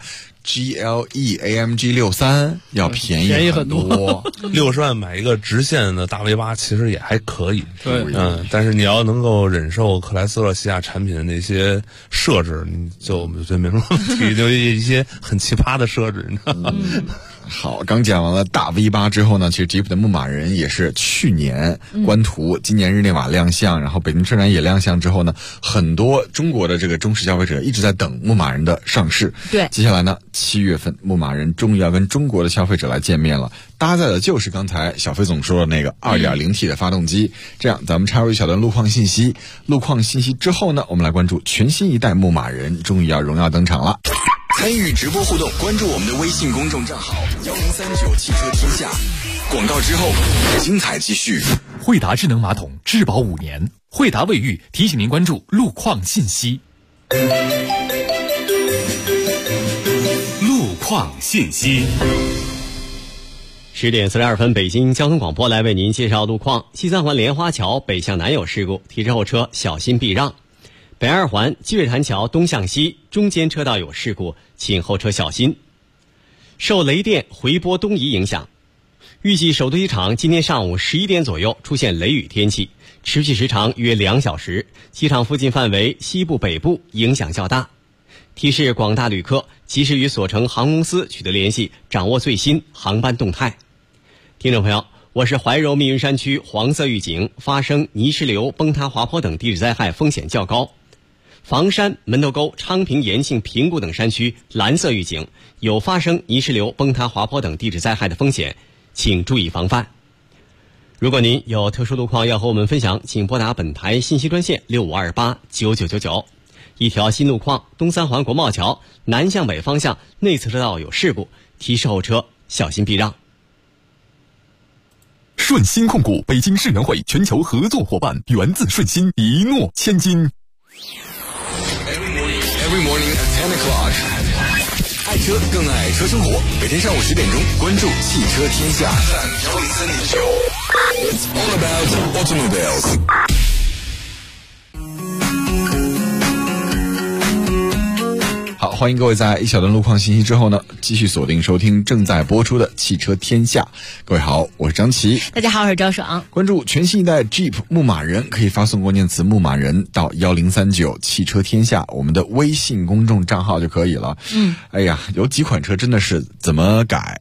GLE AMG 63要便宜很多。 60万买一个直线的大 V8 其实也还可以， 对， 但是你要能够忍受克莱斯勒旗下产品的那些设置，你就觉得没什么问题，就一些很奇葩的设置，你知道吗？ 好，刚讲完了大 V8 之后呢，其实吉普的牧马人也是去年官图，今年日内瓦亮相，然后北京车展也亮相之后呢，很多中国的这个忠实消费者一直在等牧马人的上市。 对， 接下来呢，7月份牧马人终于要跟中国的消费者来见面了，搭载的就是刚才小飞总说的那个 2.0T 的发动机。这样，咱们插入一小段路况信息。路况信息之后呢，我们来关注全新一代牧马人终于要荣耀登场了。 参与直播互动，关注我们的微信公众账号1039汽车天下。广告之后，精彩继续。 惠达智能马桶质保5年，惠达卫浴提醒您关注路况信息。 路况信息。 10点42分，北京交通广播来为您介绍路况。西三环莲花桥北向南有事故，提示后车小心避让。北二环积水潭桥东向西中间车道有事故，请后车小心。受雷电回波东移影响，预计首都机场今天上午11点左右出现雷雨天气，持续时长约2小时，机场附近范围西部北部影响较大。提示广大旅客及时与所乘航空公司取得联系，掌握最新航班动态。听众朋友，我是怀柔密云山区黄色预警，发生泥石流、崩塌滑坡等地质灾害风险较高。房山、门头沟、昌平、延庆、平谷等山区蓝色预警，有发生泥石流、崩塌滑坡等地质灾害的风险，请注意防范。如果您有特殊路况要和我们分享，请拨打本台信息专线65289999。一条新路况，东三环国贸桥南向北方向内侧车道有事故，提示后车小心避让。 顺鑫控股北京世园会全球合作伙伴，源自顺鑫，一诺千金。 Every morning at 10 o'clock， 爱车更爱车生活。每天上午10点钟，关注汽车天下。It's all about automobiles。 好，欢迎各位在一小段路况信息之后呢，继续锁定收听正在播出的汽车天下。各位好，我是张琪。 大家好，我是赵爽。 关注全新一代 Jeep 牧马人，可以发送关键词牧马人到1039汽车天下我们的微信公众账号就可以了。哎呀，有几款车真的是怎么改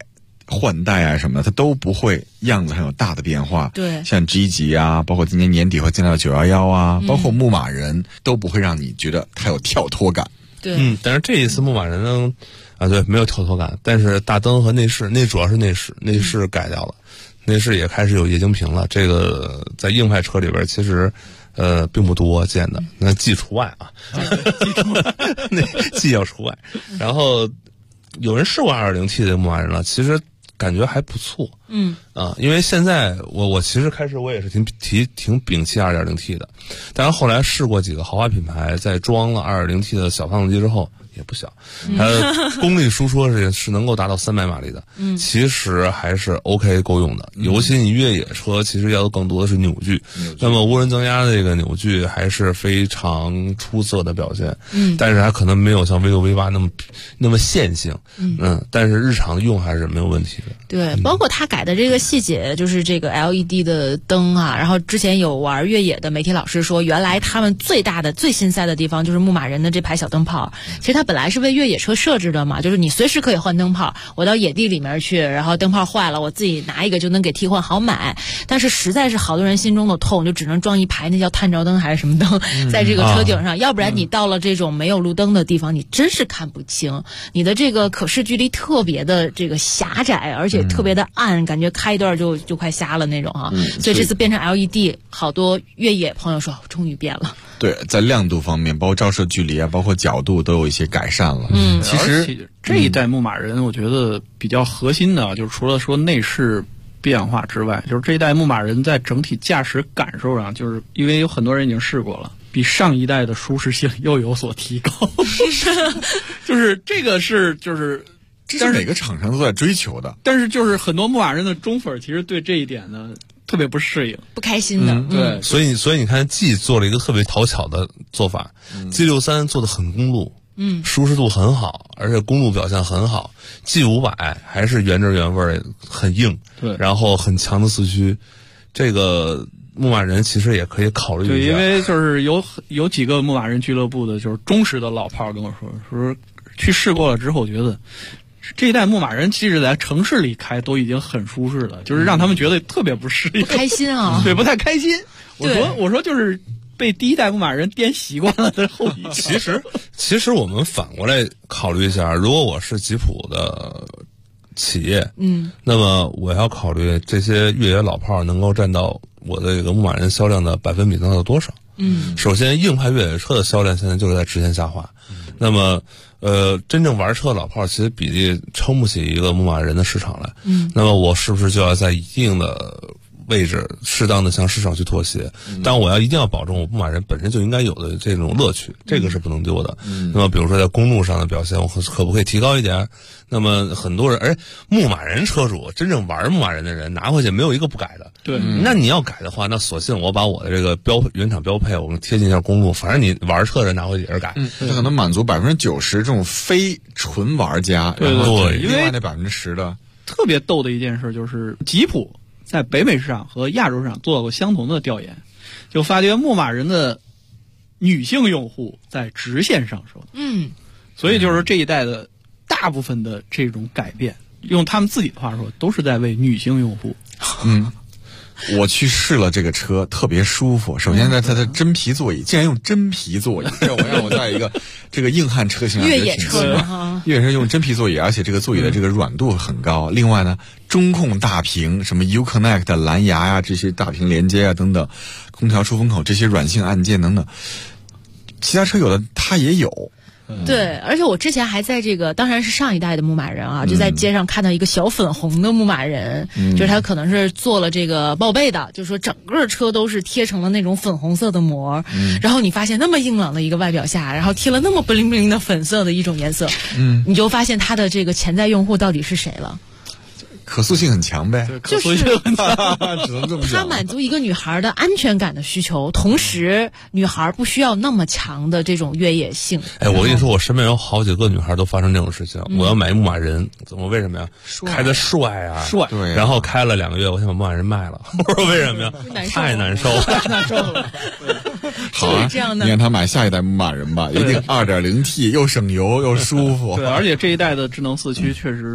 换代啊什么的，它都不会样子上有大的变化。 对， 像 G 级啊，包括今年年底会见到911啊，包括牧马人都不会让你觉得它有跳脱感。 对， 但是这一次牧马人呢，对，没有跳脱感，但是大灯和内饰，那主要是内饰改掉了，内饰也开始有液晶屏了。这个在硬派车里边其实并不多见的，那G除外啊，那G要除外。然后有人试过 2.0T 的牧马人了，其实感觉还不错。因为现在我其实开始我也是挺摒弃 2.0T 的，但是后来试过几个豪华品牌，在装了 2.0T 的小发动机之后，也不小，它的功率输出是能够达到300马力的，其实还是 OK 够用的。尤其你越野车，其实要的更多的是扭矩，那么涡轮增压的这个扭矩还是非常出色的表现，但是还可能没有像 V6 V8 那么线性，但是日常用还是没有问题的。 对，包括它改的这个细节，就是这个 LED 的灯啊，然后之前有玩越野的媒体老师说，原来他们最大的最心塞的地方就是牧马人的这排小灯泡，其实它本来是为越野车设置的嘛，就是你随时可以换灯泡，我到野地里面去，然后灯泡坏了，我自己拿一个就能给替换，好买。但是实在是好多人心中的痛，就只能装一排那叫探照灯还是什么灯，在这个车顶上，要不然你到了这种没有路灯的地方，你真是看不清，你的这个可视距离特别的这个狭窄，而且特别的暗，感觉开一段就快瞎了那种啊。所以这次变成 LED， 好多越野朋友说终于变了。 对，在亮度方面，包括照射距离啊，包括角度都有一些改善了。其实这一代牧马人，我觉得比较核心的，就是除了说内饰变化之外，就是这一代牧马人在整体驾驶感受上，就是因为有很多人已经试过了，比上一代的舒适性又有所提高。就是这个是就是这是每个厂商都在追求的， 但是就是很多牧马人的忠粉其实对这一点呢特别不适应， 不开心的。 对， 所以你看 G 做了一个特别讨巧的做法，G63 做的很公路，舒适度很好，而且公路表现很好。G500还是原汁原味，很硬， 对， 然后很强的四驱。这个牧马人其实也可以考虑一下。 对，因为就是有几个牧马人俱乐部的就是忠实的老炮跟我说去试过了之后，觉得这一代牧马人即使在城市里开都已经很舒适了，就是让他们觉得特别不适应， 不开心啊。 对，不太开心。我说就是被第一代牧马人颠习惯了的后遗症。 其实我们反过来考虑一下，如果我是吉普的企业，那么我要考虑这些越野老炮能够占到我的这个牧马人销量的百分比能到多少？首先硬派越野车的销量现在就是在直线下滑，那么真正玩车的老炮其实比例撑不起一个牧马人的市场来，那么我是不是就要在一定的位置适当的向市场去妥协？但我一定要保证我牧马人本身就应该有的这种乐趣，这个是不能丢的。那么比如说在公路上的表现，我可不可以提高一点？那么很多人，牧马人车主真正玩牧马人的人拿回去没有一个不改的。 对， 那你要改的话，那索性我把我的这个原厂标配，我们贴近一下公路，反正你玩车的人拿回去也是改。 它可能满足90%这种非纯玩家， 对， 另外那10%的。 特别逗的一件事就是吉普在北美市场和亚洲市场做过相同的调研，就发觉牧马人的女性用户在直线上升。所以就是这一代的大部分的这种改变，用他们自己的话说，都是在为女性用户。 我去试了这个车，特别舒服。首先呢，它的真皮座椅，竟然用真皮座椅，让我在一个这个硬汉车型上越野车哈， 越野车用真皮座椅，而且这个座椅的这个软度很高。另外呢，中控大屏，什么 Uconnect 蓝牙呀，这些大屏连接啊等等，空调出风口这些软性按键等等，其他车有的它也有。 对，而且我之前还在这个，当然是上一代的牧马人啊，就在街上看到一个小粉红的牧马人，就是他可能是做了这个报备的，就是说整个车都是贴成了那种粉红色的膜，然后你发现那么硬朗的一个外表下，然后贴了那么bling bling的粉色的一种颜色，你就发现他的这个潜在用户到底是谁了。 可塑性很强呗， 可塑性很强， 只能这么讲。 它满足一个女孩的安全感的需求，同时女孩不需要那么强的这种越野性。 我跟你说，我身边有好几个女孩都发生这种事情。我要买一牧马人，我为什么呀？开的帅啊， 帅。 对。 然后开了2个月，我想把牧马人卖了。我说为什么呀？太难受了， 太难受了。 好啊，你让他买下一代牧马人吧，一定2.0T，又省油又舒服。 对，而且这一代的智能四驱确实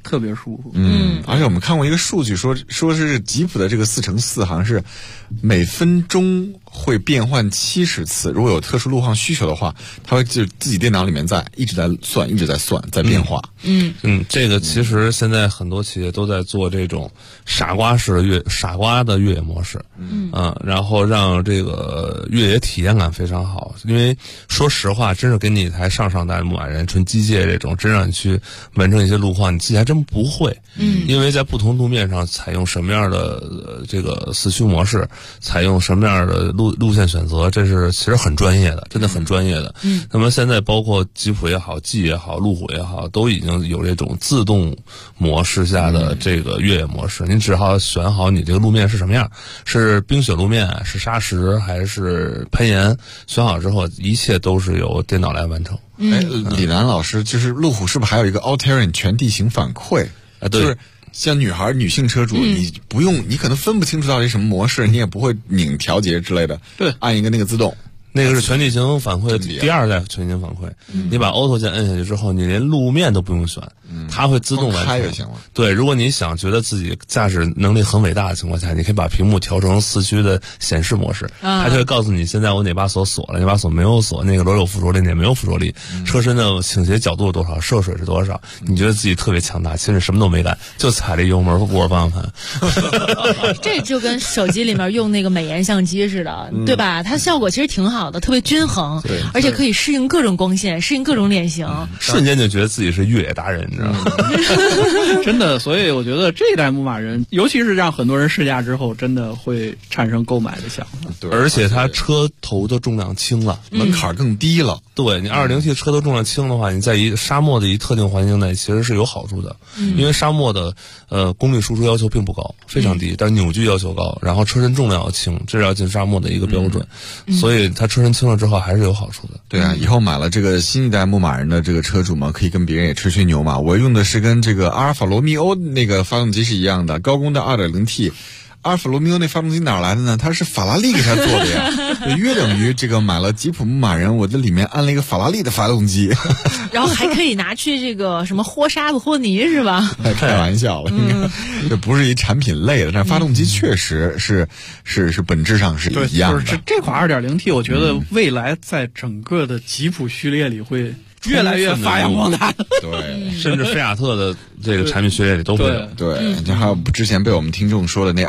特别舒服。 而且我们看过一个数据说是吉普的这个4×4好像是每分钟会变换70次，如果有特殊路况需求的话，它会就自己电脑里面一直在算在变化。 这个其实现在很多企业都在做这种傻瓜的越野模式，然后让这个越野体验感非常好。因为说实话，真是给你一台上代的牧马人纯机械这种，真让你去完成一些路况，你自己还真不会。因为在不同路面上采用什么样的这个四驱模式，采用什么样的路线选择，这是其实很专业的，真的很专业的。那么现在包括吉普也好，G 也好，路虎也好，都已经有这种自动模式下的这个越野模式。你只好选好你这个路面是什么样，是冰雪路面，是沙石，还是攀岩，选好之后，一切都是由电脑来完成。 李楠老师，就是路虎是不是还有一个 All Terrain 全地形反馈？ 对。 就是像女性车主，你不用，你可能分不清楚到底什么模式，你也不会拧调节之类的。 对， 按一个那个自动。 那个是全地形反馈第2代全地形反馈，你把 Auto 键摁下去之后，你连路面都不用选，它会自动完成。对，如果你想觉得自己驾驶能力很伟大的情况下，你可以把屏幕调成四驱的显示模式，它就会告诉你现在我哪把锁锁了，哪把锁没有锁，那个轮有附着力，哪没有附着力，车身的倾斜角度有多少，涉水是多少，你觉得自己特别强大，其实什么都没干，就踩了油门握着方向盘。 这就跟手机里面用那个美颜相机似的，对吧？它效果其实挺好的，特别均衡，而且可以适应各种光线，适应各种脸型， 瞬间就觉得自己是越野达人，你知道吗？ 真的，所以我觉得这一代牧马人，尤其是让很多人试驾之后，真的会产生购买的想法。 对， 而且它车头的重量轻了， 门槛更低了。 对，你2.0T 车头重量轻的话，你在沙漠的特定环境内其实是有好处的，因为沙漠的功率输出要求并不高，非常低，但是扭矩要求高，然后车身重量要轻，这是要进沙漠的一个标准，所以它车身轻了之后还是有好处的。 对啊，以后买了这个新一代牧马人的这个车主嘛，可以跟别人也吹牛嘛。我用的是跟这个阿尔法罗密欧那个发动机是一样的，高功的 2.0T。阿尔法罗密欧那发动机哪来的呢？它是法拉利给它做的呀，约等于这个买了吉普牧马人，我这里面安了一个法拉利的发动机， 然后还可以拿去这个什么和沙子和泥是吧？ 开玩笑了，这不是一产品类的，但发动机确实是本质上是一样的。 就是这款 2.0T， 我觉得未来在整个的吉普序列里会越来越发扬光大。 对， 甚至菲亚特的这个产品序列里都会有。 对，就还有之前被我们听众说的那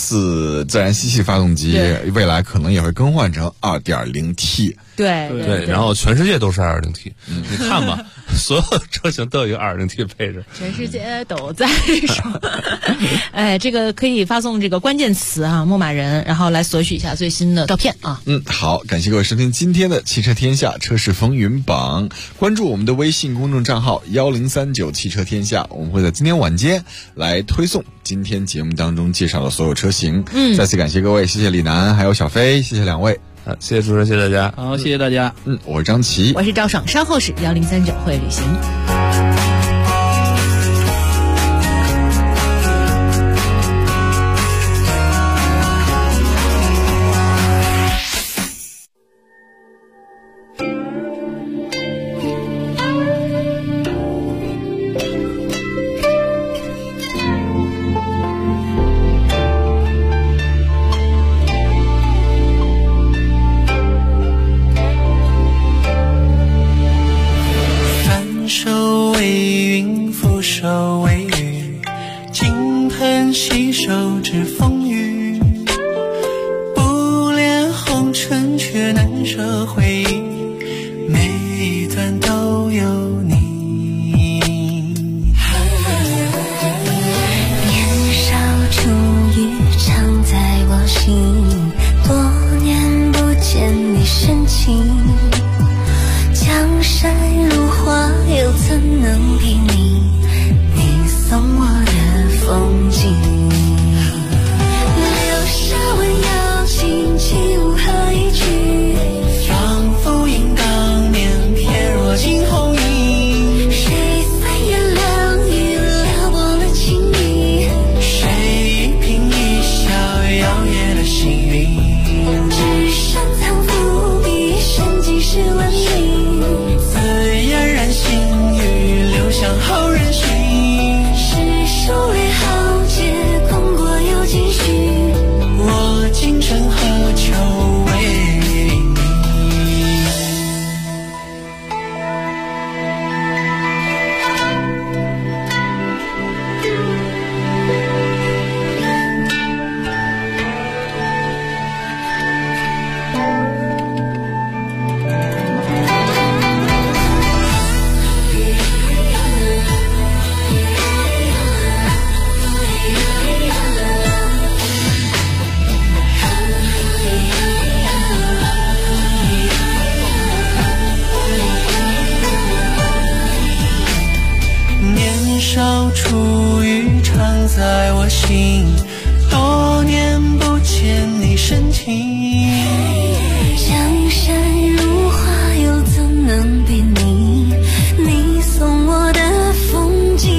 2.4自然吸气发动机，未来可能也会更换成 2.0T。 对， 然后全世界都是 2.0T， 你看吧，所有车型都有一个 2.0T 配置， 全世界都在说。哎，这个可以发送这个关键词啊，牧马人，然后来索取一下最新的照片啊。 好，感谢各位收听今天的汽车天下车市风云榜，关注我们的微信公众账号1039汽车天下，我们会在今天晚间来推送今天节目当中介绍的所有车型。再次感谢各位，谢谢李楠还有小飞，谢谢两位。 谢谢主持人，谢谢大家。 好，谢谢大家。 我是张琪， 我是赵爽，稍后是1039会旅行。 好人寻。 在我心，多年不见你深情。 江山如画，又怎能比拟你送我的风景？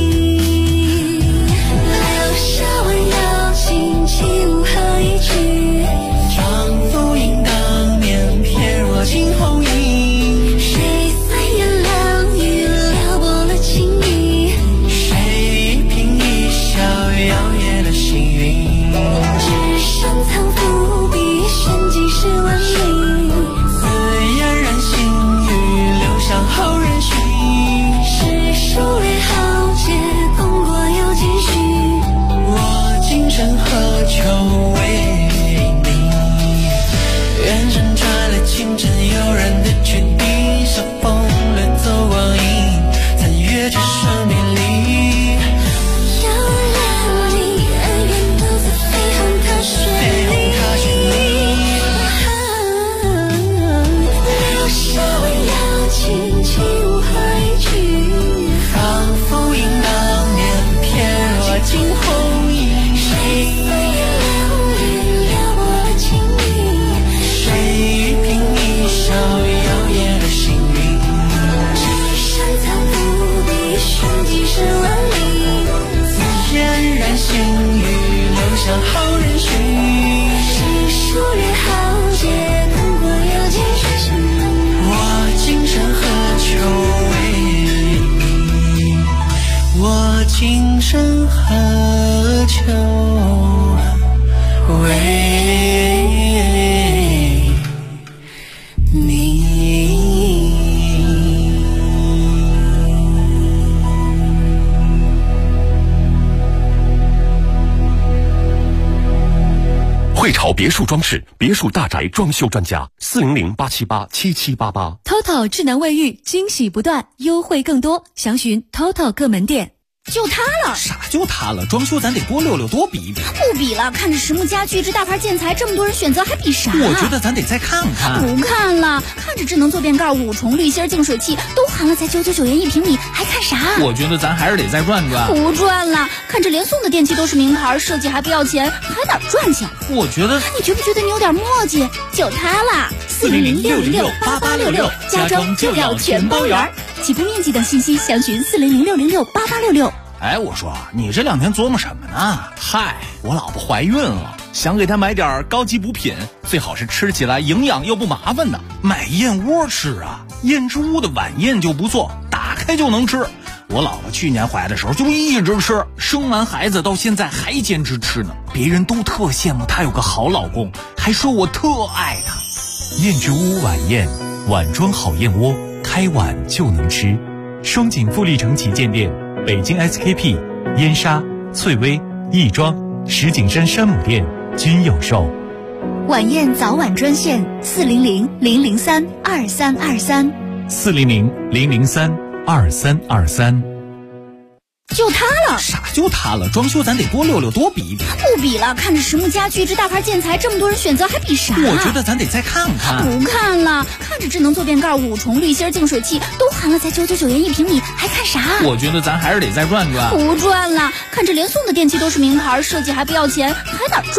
留下弯腰轻轻和一句， 丈夫应当年翩若惊鸿影。 谁三言两语撩拨了情意？ 谁一颦一笑摇曳了星云？ 只身藏伏笔，悬几十万里。 自嫣然星语，流向后人寻。 是数列豪杰，功过有几许？ 我今生何求为你？远征转了清晨悠然的决定，像风掠走光阴，残月只剩别离。 遥远离，恩怨都在飞航踏雪里。留下弯腰轻轻和一句， 仿佛应当年翩若惊鸿影。 谁三言两语撩拨了情意？ 谁一颦一笑摇曳了星云？ 只身藏伏笔，悬几十万里。 自嫣然星语，流向后人寻。 是数列豪杰，功过有几许？ 我今生何求为你？我今生何求为你？ 汇潮别墅装饰，别墅大宅装修专家，400-878-7788。 TOTO 智能卫浴，惊喜不断，优惠更多，详询 TOTO 各门店。 就它了，啥就它了？装修咱得多溜溜，多比一比。 不比了，看着实木家具这大牌建材，这么多人选择，还比啥？ 我觉得咱得再看看。 不看了，看着智能坐便盖、5重滤芯净水器都含了，才999元1平米，还看啥？ 我觉得咱还是得再转转。 不转了，看着连送的电器都是名牌，设计还不要钱，还哪赚去？ 我觉得， 你觉不觉得你有点磨叽？就它啦，400-606-8866，家装就要全包圆。起步面积等信息详询400-606-8866。 哎，我说你这2天琢磨什么呢？嗨，我老婆怀孕了，想给她买点高级补品，最好是吃起来营养又不麻烦的。买燕窝吃啊，燕之屋的晚宴就不错，打开就能吃。我老婆去年怀的时候就一直吃，生完孩子到现在还坚持吃呢。别人都特羡慕她有个好老公，还说我特爱她。 燕之屋晚宴，碗装好燕窝，开碗就能吃。双井富力城旗舰店，北京 SKP、燕莎、翠微、亦庄、石景山山姆店均有售。 晚宴早晚专线400-003-2323。 400-003-2323。 就它了， 啥就它了？装修咱得多溜溜，多比一比。 不比了，看着实木家具这大牌建材，这么多人选择，还比啥？ 我觉得咱得再看看。 不看了，看着智能坐便盖、5重滤芯净水器都含了，才999元1平米，还看啥？ 我觉得咱还是得再转转。 不转了，看着连送的电器都是名牌，设计还不要钱，还哪赚？